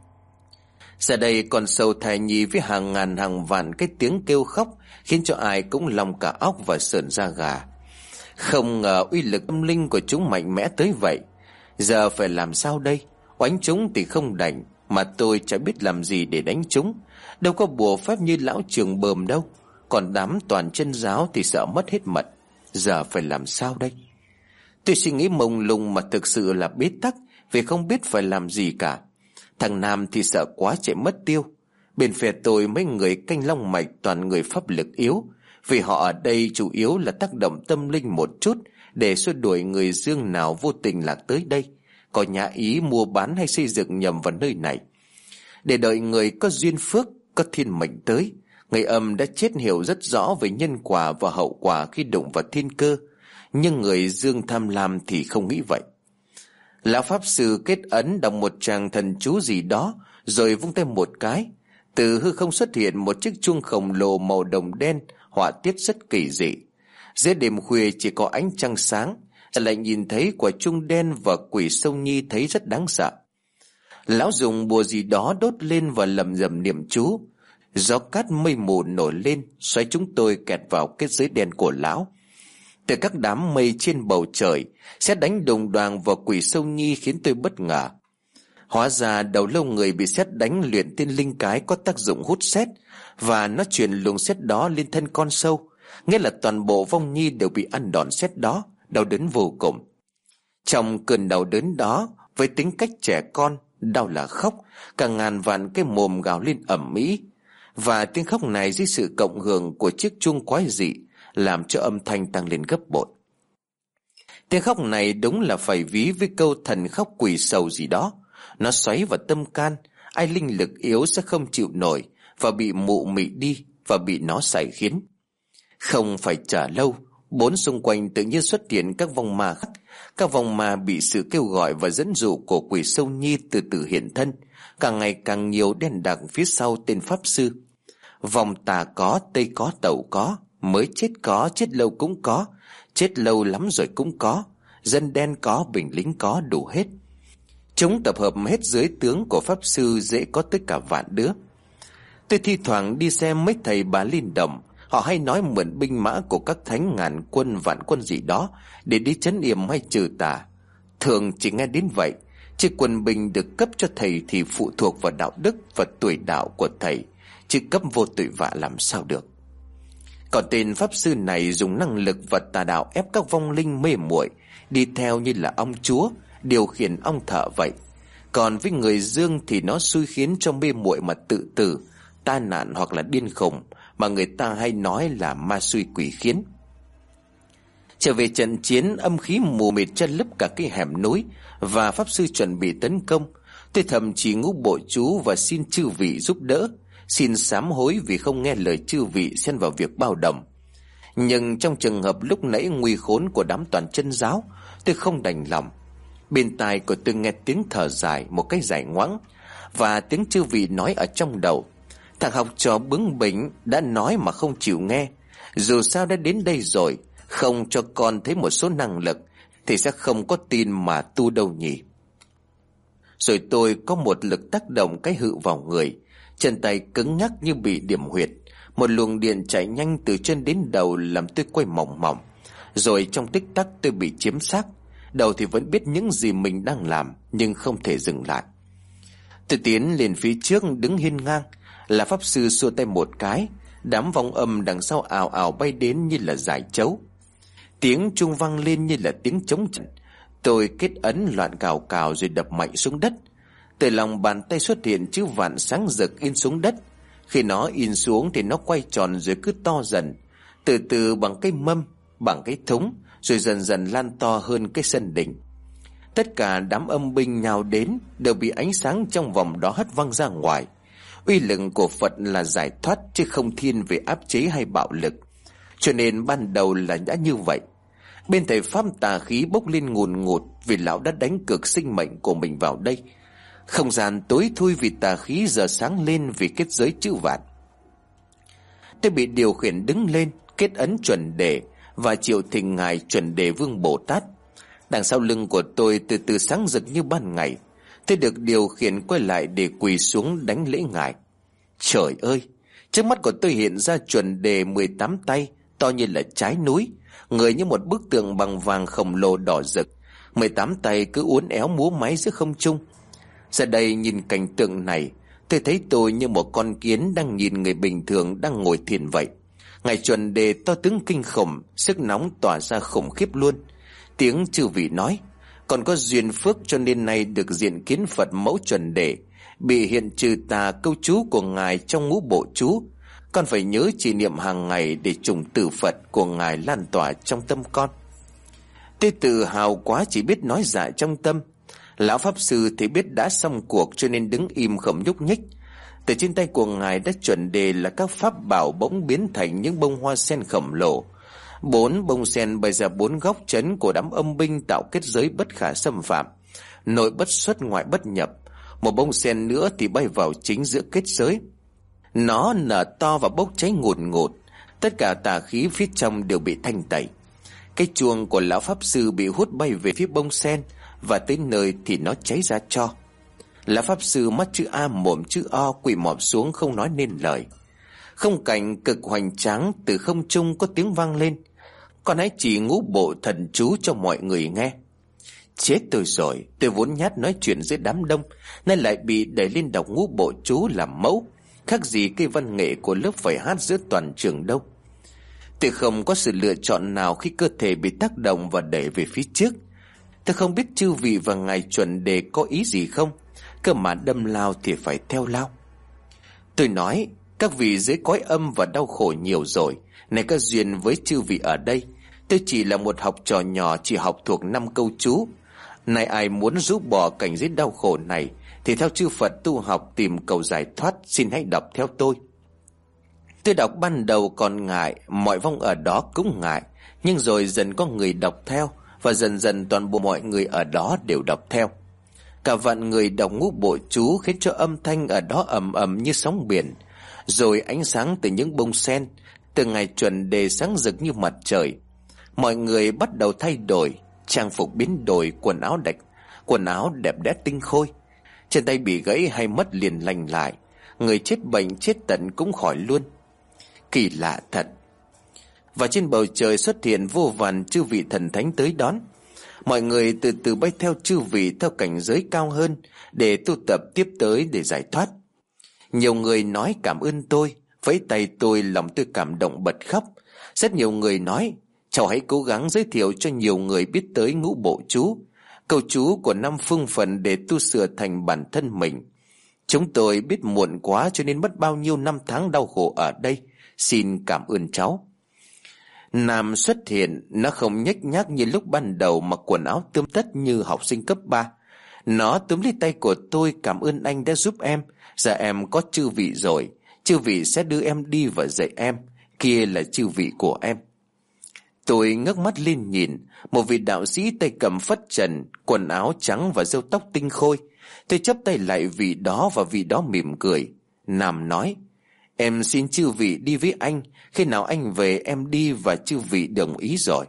Giờ đây con sâu thai nhi với hàng ngàn hàng vạn cái tiếng kêu khóc, khiến cho ai cũng lòng cả óc và sởn da gà. Không ngờ uy lực tâm linh của chúng mạnh mẽ tới vậy. Giờ phải làm sao đây? Oánh chúng thì không đành, mà tôi chả biết làm gì để đánh chúng. Đâu có bùa phép như lão trường bờm đâu. Còn đám toàn chân giáo thì sợ mất hết mật. Giờ phải làm sao đây? Tôi suy nghĩ mông lung mà thực sự là bế tắc, vì không biết phải làm gì cả. Thằng Nam thì sợ quá chạy mất tiêu. Bên phía tôi mấy người canh long mạch toàn người pháp lực yếu, vì họ ở đây chủ yếu là tác động tâm linh một chút, để xua đuổi người dương nào vô tình lạc tới đây, có nhà ý mua bán hay xây dựng nhầm vào nơi này. Để đợi người có duyên phước, có thiên mệnh tới. Người âm đã chết hiểu rất rõ về nhân quả và hậu quả khi đụng vào thiên cơ, nhưng người dương tham lam thì không nghĩ vậy. Lão pháp sư kết ấn đọc một tràng thần chú gì đó, rồi vung tay một cái, từ hư không xuất hiện một chiếc chuông khổng lồ màu đồng đen, họa tiết rất kỳ dị. Giữa đêm khuya chỉ có ánh trăng sáng, lại nhìn thấy quả chuông đen và quỷ sâu nhi thấy rất đáng sợ. Lão dùng bùa gì đó đốt lên và lầm rầm niệm chú. Gió cát mây mù nổi lên, xoáy chúng tôi kẹt vào kết giới đen của lão. Từ các đám mây trên bầu trời, sét đánh đùng đoàng vào quỷ sâu nhi khiến tôi bất ngờ. Hóa ra đầu lâu người bị sét đánh luyện tiên linh cái có tác dụng hút sét, và nó truyền luồng sét đó lên thân con sâu, nghĩa là toàn bộ vong nhi đều bị ăn đòn sét đó, đau đớn vô cùng. Trong cơn đau đớn đó, với tính cách trẻ con, đau là khóc, cả ngàn vạn cái mồm gào lên ầm ĩ, và tiếng khóc này dưới sự cộng hưởng của chiếc chuông quái dị làm cho âm thanh tăng lên gấp bội. Tiếng khóc này đúng là phải ví với câu thần khóc quỷ sầu gì đó. Nó xoáy vào tâm can, ai linh lực yếu sẽ không chịu nổi và bị mụ mị đi, và bị nó sai khiến. Không phải chờ lâu, bốn xung quanh tự nhiên xuất hiện các vong ma khác. Các vong ma bị sự kêu gọi và dẫn dụ của quỷ sâu nhi từ từ hiện thân, càng ngày càng nhiều đen đặc phía sau tên pháp sư. Vong tà có, tây có, tẩu có, mới chết có, chết lâu cũng có, chết lâu lắm rồi cũng có, dân đen có, bình lính có, đủ hết. Chúng tập hợp hết dưới tướng của pháp sư, dễ có tới cả vạn đứa. Tôi thi thoảng đi xem mấy thầy bà Linh Đồng, họ hay nói mượn binh mã của các thánh ngàn quân vạn quân gì đó để đi trấn yểm hay trừ tà. Thường chỉ nghe đến vậy, chứ quân binh được cấp cho thầy thì phụ thuộc vào đạo đức và tuổi đạo của thầy, chứ cấp vô tội vạ làm sao được. Còn tên pháp sư này dùng năng lực và tà đạo ép các vong linh mê muội đi theo như là ong chúa, điều khiển ong thợ vậy. Còn với người dương thì nó xui khiến cho mê muội mà tự tử, tai nạn hoặc là điên khùng, mà người ta hay nói là ma xui quỷ khiến. Trở về trận chiến, âm khí mù mịt che lấp cả cái hẻm núi và pháp sư chuẩn bị tấn công. Tôi thầm chỉ ngũ bộ chú và xin chư vị giúp đỡ, xin sám hối vì không nghe lời chư vị xen vào việc bao đồng. Nhưng trong trường hợp lúc nãy nguy khốn của đám toàn chân giáo, tôi không đành lòng. Bên tai của tôi nghe tiếng thở dài một cái dài ngoãng, và tiếng chư vị nói ở trong đầu: thằng học trò bướng bỉnh đã nói mà không chịu nghe, dù sao đã đến đây rồi, không cho con thấy một số năng lực thì sẽ không có tin mà tu đâu nhỉ. Rồi tôi có một lực tác động cái hự vào người, chân tay cứng nhắc như bị điểm huyệt. Một luồng điện chạy nhanh từ chân đến đầu làm tôi quay mỏng mỏng. Rồi trong tích tắc tôi bị chiếm xác. Đầu thì vẫn biết những gì mình đang làm, nhưng không thể dừng lại. Tôi tiến lên phía trước đứng hiên ngang. Là pháp sư xua tay một cái, đám vong âm đằng sau ào ào bay đến như là giải trấu. Tiếng chuông vang lên như là tiếng trống trận. Tôi kết ấn loạn cào cào rồi đập mạnh xuống đất. Từ lòng bàn tay xuất hiện chữ vạn sáng rực in xuống đất. Khi nó in xuống thì nó quay tròn rồi cứ to dần, từ từ bằng cái mâm, bằng cái thúng, rồi dần dần lan to hơn cái sân đỉnh. Tất cả đám âm binh nhào đến đều bị ánh sáng trong vòng đó hất văng ra ngoài. Uy lực của Phật là giải thoát chứ không thiên về áp chế hay bạo lực, cho nên ban đầu là đã như vậy. Bên thầy pháp tà khí bốc lên ngùn ngụt vì lão đã đánh cược sinh mệnh của mình vào đây. Không gian tối thui vì tà khí giờ sáng lên vì kết giới chữ vạn. Tôi bị điều khiển đứng lên, kết ấn chuẩn đề và triệu thỉnh ngài chuẩn đề vương Bồ Tát. Đằng sau lưng của tôi từ từ sáng rực như ban ngày. Tôi được điều khiển quay lại để quỳ xuống đánh lễ ngài. Trời ơi! Trước mắt của tôi hiện ra chuẩn đề 18 tay, to như là trái núi, người như một bức tượng bằng vàng khổng lồ đỏ rực. 18 tay cứ uốn éo múa máy giữa không trung. Giờ đây nhìn cảnh tượng này, tôi thấy tôi như một con kiến đang nhìn người bình thường đang ngồi thiền vậy. Ngài chuẩn đề to tướng kinh khủng, sức nóng tỏa ra khủng khiếp luôn. Tiếng chư vị nói: còn có duyên phước cho nên nay được diện kiến Phật mẫu chuẩn đề, bị hiện trừ tà câu chú của ngài trong ngũ bộ chú. Con phải nhớ trì niệm hàng ngày để chủng tử Phật của ngài lan tỏa trong tâm con. Tôi tự hào quá chỉ biết nói dạ trong tâm. Lão pháp sư thì biết đã xong cuộc cho nên đứng im không nhúc nhích. Từ trên tay của ngài đã chuẩn đề là các pháp bảo bỗng biến thành những bông hoa sen khổng lồ. 4 bông sen bày ra 4 góc trấn của đám âm binh tạo kết giới bất khả xâm phạm, nội bất xuất ngoại bất nhập. Một bông sen nữa thì bay vào chính giữa kết giới. Nó nở to và bốc cháy ngùn ngụt. Tất cả tà khí phía trong đều bị thanh tẩy. Cái chuông của lão pháp sư bị hút bay về phía bông sen, và tới nơi thì nó cháy ra tro. Lão pháp sư mắt chữ A mồm chữ O quỳ mọp xuống không nói nên lời. Không cảnh cực hoành tráng từ không trung có tiếng vang lên: con hãy chỉ ngũ bộ thần chú cho mọi người nghe. Chết tôi rồi, tôi vốn nhát nói chuyện dưới đám đông, nay lại bị đẩy lên đọc ngũ bộ chú làm mẫu, khác gì cây văn nghệ của lớp phải hát giữa toàn trường đâu. Tôi không có sự lựa chọn nào khi cơ thể bị tác động và đẩy về phía trước. Tôi không biết chư vị và ngài chuẩn đề có ý gì không, cơ mà đâm lao thì phải theo lao. Tôi nói: các vị dưới cõi âm và đau khổ nhiều rồi, này có duyên với chư vị ở đây. Tôi chỉ là một học trò nhỏ, chỉ học thuộc 5 câu chú. Này ai muốn rút bỏ cảnh giới đau khổ này thì theo chư Phật tu học tìm cầu giải thoát, xin hãy đọc theo tôi. Tôi đọc ban đầu còn ngại, mọi vong ở đó cũng ngại, nhưng rồi dần có người đọc theo, và dần dần toàn bộ mọi người ở đó đều đọc theo. Cả vạn người đọc ngũ bộ chú khiến cho âm thanh ở đó ầm ầm như sóng biển. Rồi ánh sáng từ những bông sen, từ ngày chuẩn đề sáng rực như mặt trời. Mọi người bắt đầu thay đổi, trang phục biến đổi, quần áo đẹp đẽ tinh khôi. Chân tay bị gãy hay mất liền lành lại, người chết bệnh chết tận cũng khỏi luôn. Kỳ lạ thật. Và trên bầu trời xuất hiện vô vàn chư vị thần thánh tới đón. Mọi người từ từ bay theo chư vị theo cảnh giới cao hơn để tu tập tiếp tới để giải thoát. Nhiều người nói cảm ơn tôi, vẫy tay tôi, lòng tôi cảm động bật khóc. Rất nhiều người nói: cháu hãy cố gắng giới thiệu cho nhiều người biết tới ngũ bộ chú, câu chú của 5 phương phần để tu sửa thành bản thân mình. Chúng tôi biết muộn quá cho nên mất bao nhiêu năm tháng đau khổ ở đây. Xin cảm ơn cháu. Nam xuất hiện, nó không nhếch nhác như lúc ban đầu, mặc quần áo tươm tất như học sinh cấp 3. Nó túm lấy tay của tôi: cảm ơn anh đã giúp em. Giờ em có chư vị rồi, chư vị sẽ đưa em đi và dạy em. Kia là chư vị của em. Tôi ngước mắt lên nhìn, một vị đạo sĩ tay cầm phất trần, quần áo trắng và râu tóc tinh khôi. Tôi chắp tay lại vị đó và vị đó mỉm cười. Nam nói: em xin chư vị đi với anh, khi nào anh về em đi và chư vị đồng ý rồi.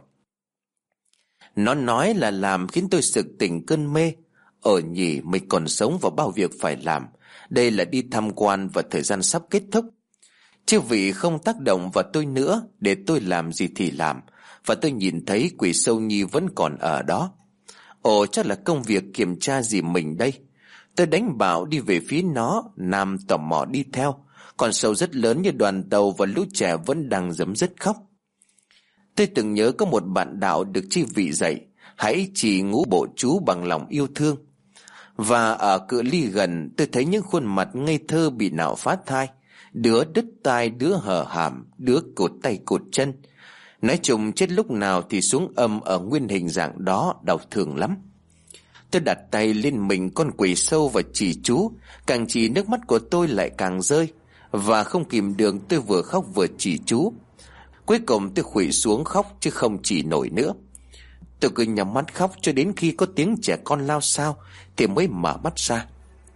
Nó nói là làm khiến tôi sực tỉnh cơn mê. Nhỉ, mình còn sống và bao việc phải làm. Đây là đi tham quan và thời gian sắp kết thúc. Chư vị không tác động vào tôi nữa, để tôi làm gì thì làm. Và tôi nhìn thấy quỷ sâu nhi vẫn còn ở đó. Chắc là công việc kiểm tra gì mình đây. Tôi đánh bảo đi về phía nó. Nam tò mò đi theo. Con sâu rất lớn như đoàn tàu và lũ trẻ vẫn đang rấm rứt khóc. Tôi từng nhớ có một bạn đạo được chư vị dạy: hãy chỉ ngũ bộ chú bằng lòng yêu thương. Và ở cự ly gần, tôi thấy những khuôn mặt ngây thơ bị não phá thai, đứa đứt tai, đứa hở hàm, đứa cụt tay cụt chân. Nói chung chết lúc nào thì xuống âm ở nguyên hình dạng đó, đau thương lắm. Tôi đặt tay lên mình con quỷ sâu và chỉ chú. Càng chỉ nước mắt của tôi lại càng rơi. Và không kìm được, tôi vừa khóc vừa chỉ chú. Cuối cùng tôi khuỵu xuống khóc chứ không chỉ nổi nữa. Tôi cứ nhắm mắt khóc cho đến khi có tiếng trẻ con lao xao thì mới mở mắt ra.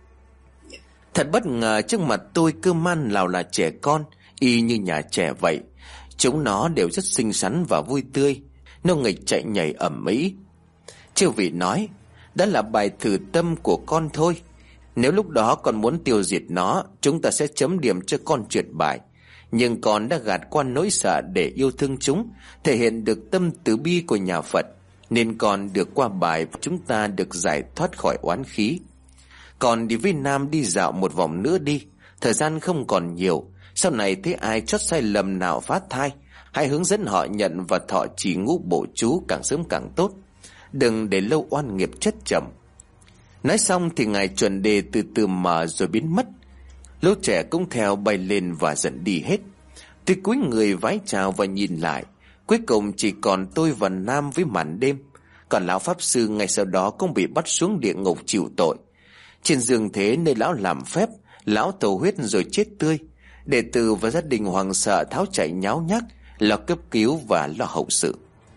Thật bất ngờ, trước mặt tôi cơ man nào là trẻ con, y như nhà trẻ vậy. Chúng nó đều rất xinh xắn và vui tươi. Nó nghịch chạy nhảy ầm ĩ. Chư vị nói: đó là bài thử tâm của con thôi. Nếu lúc đó con muốn tiêu diệt nó, chúng ta sẽ chấm điểm cho con trượt bài. Nhưng con đã gạt qua nỗi sợ để yêu thương chúng, thể hiện được tâm từ bi của nhà Phật, nên con được qua bài và chúng ta được giải thoát khỏi oán khí. Còn đi với Nam đi dạo một vòng nữa đi. Thời gian không còn nhiều. Sau này thấy ai chót sai lầm nào phá thai, hãy hướng dẫn họ nhận và thọ trì ngũ bộ chú càng sớm càng tốt. Đừng để lâu oan nghiệp chất chồng. Nói xong thì ngài chuẩn đề từ từ mở rồi biến mất. Lũ trẻ cũng theo bay lên và dần đi hết. Tôi cúi người vái chào và nhìn lại. Cuối cùng chỉ còn tôi và Nam với màn đêm. Còn lão pháp sư ngay sau đó cũng bị bắt xuống địa ngục chịu tội. Trên giường thế nơi lão làm phép, lão thổ huyết rồi chết tươi. Đệ tử và gia đình hoảng sợ tháo chạy nháo nhác, lo cấp cứu và lo hậu sự.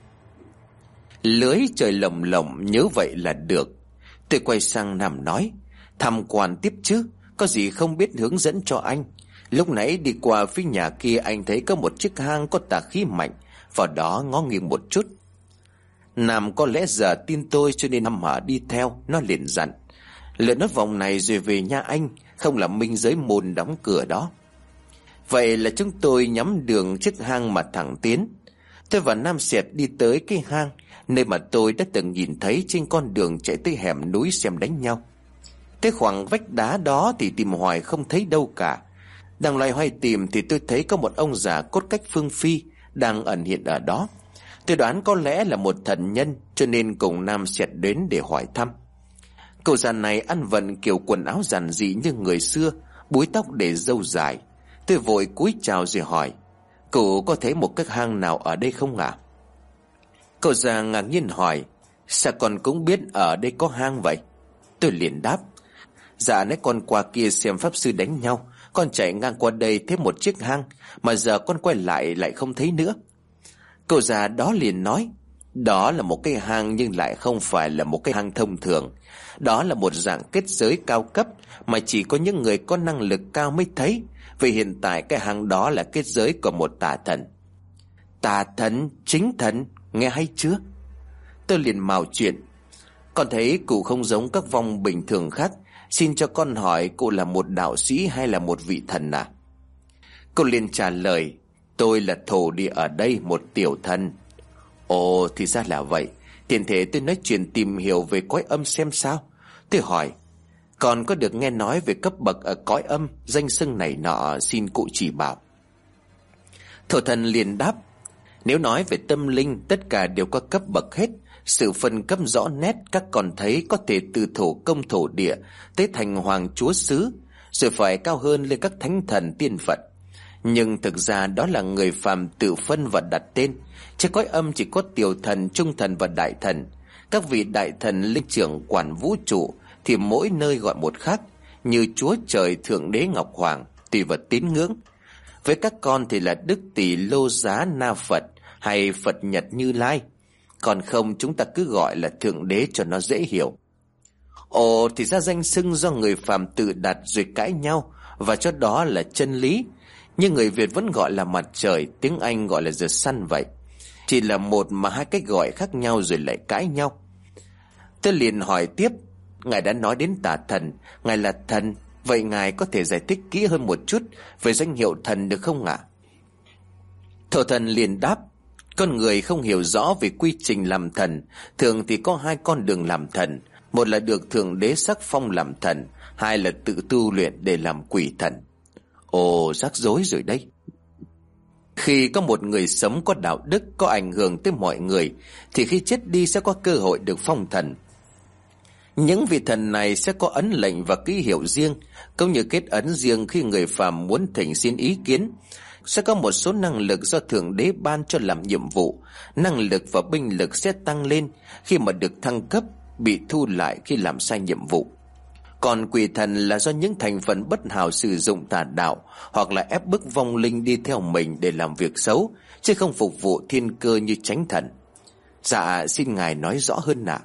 Lưới trời lồng lộng, nhớ vậy là được. Tôi quay sang Nam nói: tham quan tiếp chứ, có gì không biết hướng dẫn cho anh. Lúc nãy đi qua phía nhà kia, anh thấy có một chiếc hang có tà khí mạnh, vào đó ngó nghiêng một chút. Nam có lẽ giờ tin tôi cho nên nằm đi theo. Nó liền dặn: lượn nốt vòng này rồi về nhà anh, không là minh giới môn đóng cửa đó. Vậy là chúng tôi nhắm đường chiếc hang mà thẳng tiến. Tôi và Nam Sẹt đi tới cái hang, nơi mà tôi đã từng nhìn thấy trên con đường chạy tới hẻm núi xem đánh nhau. Tới khoảng vách đá đó thì tìm hoài không thấy đâu cả. Đang loay hoay tìm thì tôi thấy có một ông già cốt cách phương phi đang ẩn hiện ở đó. Tôi đoán có lẽ là một thần nhân, cho nên cùng Nam Sẹt đến để hỏi thăm. Cậu già này ăn vận kiểu quần áo giản dị như người xưa, búi tóc để râu dài. Tôi vội cúi chào rồi hỏi: cậu có thấy một cái hang nào ở đây không ạ? Cậu già ngạc nhiên hỏi: sao con cũng biết ở đây có hang vậy? Tôi liền đáp: dạ nãy con qua kia xem pháp sư đánh nhau, con chạy ngang qua đây thấy một chiếc hang, mà giờ con quay lại không thấy nữa. Cậu già đó liền nói: đó là một cái hang nhưng lại không phải là một cái hang thông thường. Đó là một dạng kết giới cao cấp mà chỉ có những người có năng lực cao mới thấy. Vì hiện tại cái hang đó là kết giới của một tà thần. Tà thần? Chính thần? Nghe hay chưa? Tôi liền mào chuyện: con thấy cụ không giống các vong bình thường khác. Xin cho con hỏi cụ là một đạo sĩ hay là một vị thần à? Cô liền trả lời: tôi là thổ địa ở đây, một tiểu thần. Ồ, thì ra là vậy. Tiền thể tôi nói chuyện tìm hiểu về cõi âm xem sao. Tôi hỏi: còn có được nghe nói về cấp bậc ở cõi âm, danh xưng này nọ, xin cụ chỉ bảo. Thổ thần liền đáp: Nếu nói về tâm linh, tất cả đều có cấp bậc hết. Sự phân cấp rõ nét, các con thấy có thể từ thổ công thổ địa tới thành hoàng chúa xứ, rồi phải cao hơn lên các thánh thần tiên Phật. Nhưng thực ra đó là người phàm tự phân và đặt tên. Trên cõi âm chỉ có tiểu thần, trung thần và đại thần. Các vị đại thần linh trưởng quản vũ trụ thì mỗi nơi gọi một khác, như Chúa Trời, Thượng Đế, Ngọc Hoàng, tùy vào tín ngưỡng. Với các con thì là Đức Tỳ Lô Giá Na Phật hay Phật Nhật Như Lai. Còn không, chúng ta cứ gọi là Thượng Đế cho nó dễ hiểu. Ồ, thì ra danh xưng do người phàm tự đặt rồi cãi nhau, và cho đó là chân lý. Nhưng người Việt vẫn gọi là mặt trời, tiếng Anh gọi là the sun vậy. Chỉ là một mà hai cách gọi khác nhau rồi lại cãi nhau. Tôi liền hỏi tiếp, Ngài đã nói đến tà thần, Ngài là thần, vậy Ngài có thể giải thích kỹ hơn một chút về danh hiệu thần được không ạ? Thổ thần liền đáp, con người không hiểu rõ về quy trình làm thần. Thường thì có hai con đường làm thần. Một là được Thượng Đế sắc phong làm thần, hai là tự tu luyện để làm quỷ thần. Ồ, rắc rối rồi đây. Khi có một người sống có đạo đức, có ảnh hưởng tới mọi người, thì khi chết đi sẽ có cơ hội được phong thần. Những vị thần này sẽ có ấn lệnh và ký hiệu riêng, cũng như kết ấn riêng khi người phàm muốn thỉnh xin ý kiến. Sẽ có một số năng lực do Thượng Đế ban cho làm nhiệm vụ. Năng lực và binh lực sẽ tăng lên khi mà được thăng cấp, bị thu lại khi làm sai nhiệm vụ. Còn quỷ thần là do những thành phần bất hảo sử dụng tà đạo, hoặc là ép bức vong linh đi theo mình để làm việc xấu, chứ không phục vụ thiên cơ như chánh thần. Dạ, xin Ngài nói rõ hơn ạ.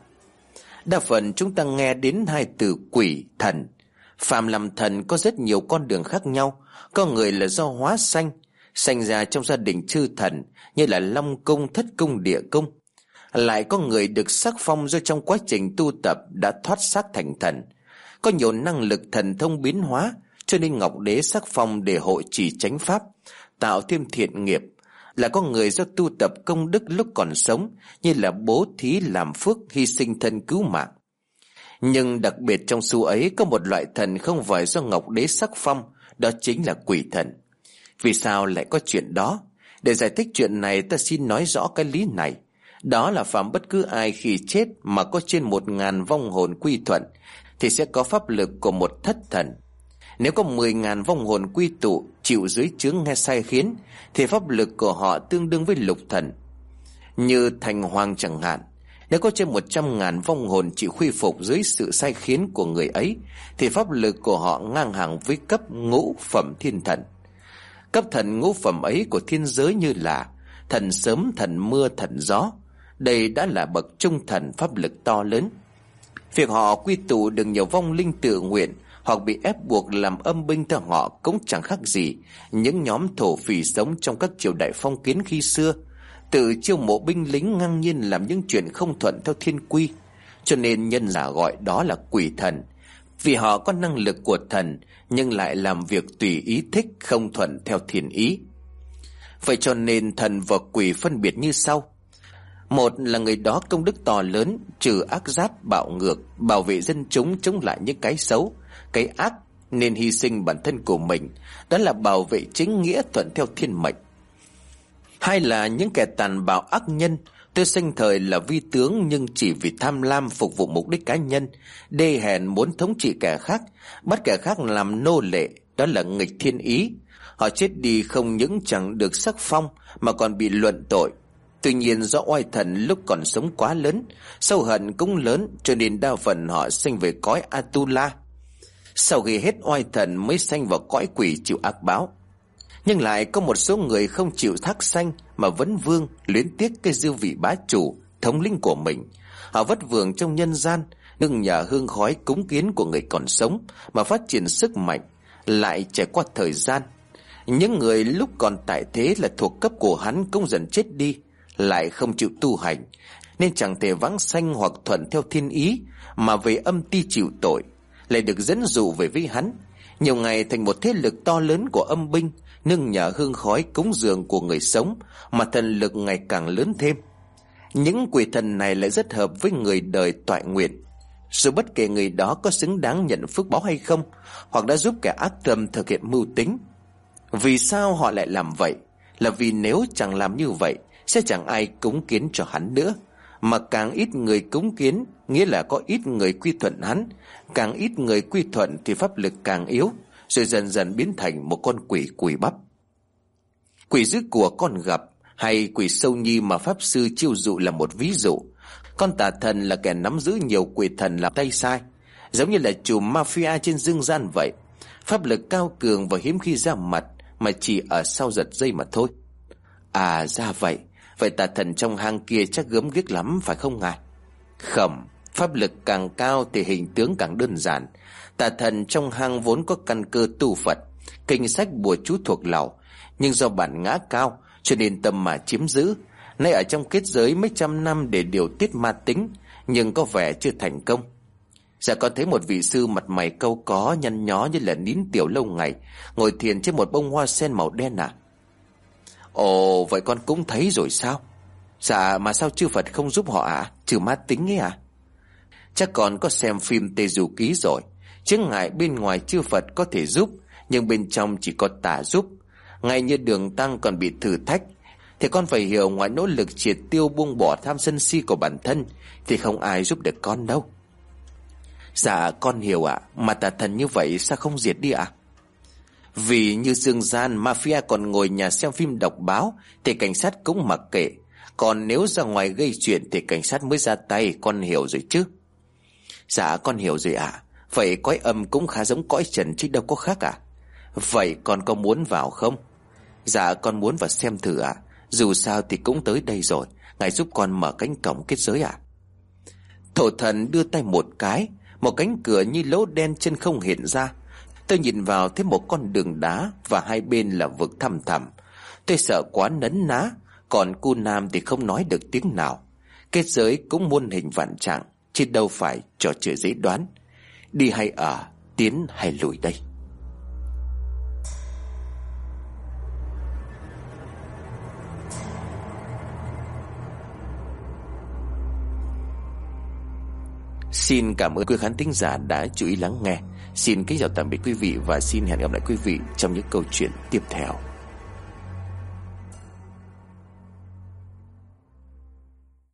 Đa phần chúng ta nghe đến hai từ quỷ, thần. Phàm làm thần có rất nhiều con đường khác nhau. Có người là do hóa sanh, sanh ra trong gia đình chư thần như là Long Cung, Thất Cung, Địa Cung. Lại có người được sắc phong do trong quá trình tu tập đã thoát xác thành thần. Có nhiều năng lực thần thông biến hóa, cho nên Ngọc Đế sắc phong để hộ trì chánh pháp, tạo thêm thiện nghiệp. Là có người do tu tập công đức lúc còn sống, như là bố thí làm phước, hy sinh thân cứu mạng. Nhưng đặc biệt trong số ấy có một loại thần không phải do Ngọc Đế sắc phong, đó chính là quỷ thần. Vì sao lại có chuyện đó? Để giải thích chuyện này, ta xin nói rõ cái lý này. Đó là phàm bất cứ ai khi chết mà có trên 1000 vong hồn quy thuận thì sẽ có pháp lực của một thất thần. Nếu có 10.000 vong hồn quy tụ chịu dưới chướng nghe sai khiến thì pháp lực của họ tương đương với lục thần. Như thành hoàng chẳng hạn, nếu có trên 100.000 vong hồn chịu khuy phục dưới sự sai khiến của người ấy thì pháp lực của họ ngang hàng với cấp ngũ phẩm thiên thần. Cấp thần ngũ phẩm ấy của thiên giới như là thần sớm, thần mưa, thần gió. Đây đã là bậc trung thần, pháp lực to lớn. Việc họ quy tụ được nhiều vong linh tự nguyện hoặc bị ép buộc làm âm binh theo họ cũng chẳng khác gì những nhóm thổ phỉ sống trong các triều đại phong kiến khi xưa, tự chiêu mộ binh lính ngang nhiên làm những chuyện không thuận theo thiên quy. Cho nên nhân giả gọi đó là quỷ thần, vì họ có năng lực của thần nhưng lại làm việc tùy ý thích, không thuận theo thiên ý. Vậy cho nên thần và quỷ phân biệt như sau. Một là người đó công đức to lớn, trừ ác giáp bạo ngược, bảo vệ dân chúng chống lại những cái xấu, cái ác, nên hy sinh bản thân của mình, đó là bảo vệ chính nghĩa thuận theo thiên mệnh. Hai là những kẻ tàn bạo ác nhân, tuy sinh thời là vi tướng nhưng chỉ vì tham lam phục vụ mục đích cá nhân, đê hèn muốn thống trị kẻ khác, bắt kẻ khác làm nô lệ, đó là nghịch thiên ý. Họ chết đi không những chẳng được sắc phong mà còn bị luận tội. Tuy nhiên do oai thần lúc còn sống quá lớn, sâu hận cũng lớn, cho nên đa phần họ sinh về cõi Atula. Sau khi hết oai thần mới sanh vào cõi quỷ chịu ác báo. Nhưng lại có một số người không chịu thác sanh mà vẫn vương, luyến tiếc cái dư vị bá chủ, thống lĩnh của mình. Họ vất vưởng trong nhân gian, nương nhờ hương khói cúng kiến của người còn sống mà phát triển sức mạnh. Lại trải qua thời gian, những người lúc còn tại thế là thuộc cấp của hắn cũng dần chết đi, lại không chịu tu hành, nên chẳng thể vãng sanh hoặc thuận theo thiên ý, mà về âm ti chịu tội, lại được dẫn dụ về với hắn. Nhiều ngày thành một thế lực to lớn của âm binh, nương nhờ hương khói cúng dường của người sống mà thần lực ngày càng lớn thêm. Những quỷ thần này lại rất hợp với người đời toại nguyện. Dù bất kể người đó có xứng đáng nhận phước báo hay không, hoặc đã giúp kẻ ác tâm thực hiện mưu tính. Vì sao họ lại làm vậy? Là vì nếu chẳng làm như vậy sẽ chẳng ai cúng kiến cho hắn nữa. Mà càng ít người cúng kiến nghĩa là có ít người quy thuận hắn. Càng ít người quy thuận thì pháp lực càng yếu, rồi dần dần biến thành một con quỷ cùi bắp. Quỷ dữ của con gặp hay quỷ sâu nhi mà pháp sư chiêu dụ là một ví dụ. Con tà thần là kẻ nắm giữ nhiều quỷ thần làm tay sai, giống như là chủ mafia trên dương gian vậy. Pháp lực cao cường và hiếm khi ra mặt, mà chỉ ở sau giật dây mà thôi. À ra vậy. Vậy tà thần trong hang kia chắc gớm ghiếc lắm phải không ngài? Không, pháp lực càng cao thì hình tướng càng đơn giản. Tà thần trong hang vốn có căn cơ tu Phật, kinh sách bùa chú thuộc lòng, nhưng do bản ngã cao cho nên tâm mà chiếm giữ. Nay ở trong kết giới mấy trăm năm để điều tiết ma tính, nhưng có vẻ chưa thành công. Dạ con thấy một vị sư mặt mày cau có, nhăn nhó như là nín tiểu lâu ngày, ngồi thiền trên một bông hoa sen màu đen à? Ồ, vậy con cũng thấy rồi sao? Dạ mà sao chư Phật không giúp họ ạ? Trừ ma tính ấy à? Chắc con có xem phim Tê Du Ký rồi. Chứ ngại bên ngoài chư Phật có thể giúp, nhưng bên trong chỉ có tà giúp. Ngay như Đường Tăng còn bị thử thách, thì con phải hiểu ngoài nỗ lực triệt tiêu buông bỏ tham sân si của bản thân thì không ai giúp được con đâu. Dạ con hiểu ạ. Mà tà thần như vậy sao không diệt đi ạ? Vì như dương gian mafia còn ngồi nhà xem phim đọc báo thì cảnh sát cũng mặc kệ. Còn nếu ra ngoài gây chuyện thì cảnh sát mới ra tay, con hiểu rồi chứ? Dạ con hiểu rồi ạ. Vậy cõi âm cũng khá giống cõi trần chứ đâu có khác ạ. Vậy con có muốn vào không? Dạ con muốn vào xem thử ạ. Dù sao thì cũng tới đây rồi, ngài giúp con mở cánh cổng kết giới ạ. Thổ thần đưa tay một cái, một cánh cửa như lỗ đen chân không hiện ra. Tôi nhìn vào thấy một con đường đá và hai bên là vực thăm thẳm. Tôi sợ quá nấn ná, còn cô Nam thì không nói được tiếng nào. Kết giới cũng muôn hình vạn trạng, chứ đâu phải trò chơi dễ đoán. Đi hay ở, tiến hay lùi đây? Xin cảm ơn quý khán thính giả đã chú ý lắng nghe. Xin kính chào tạm biệt quý vị và xin hẹn gặp lại quý vị trong những câu chuyện tiếp theo.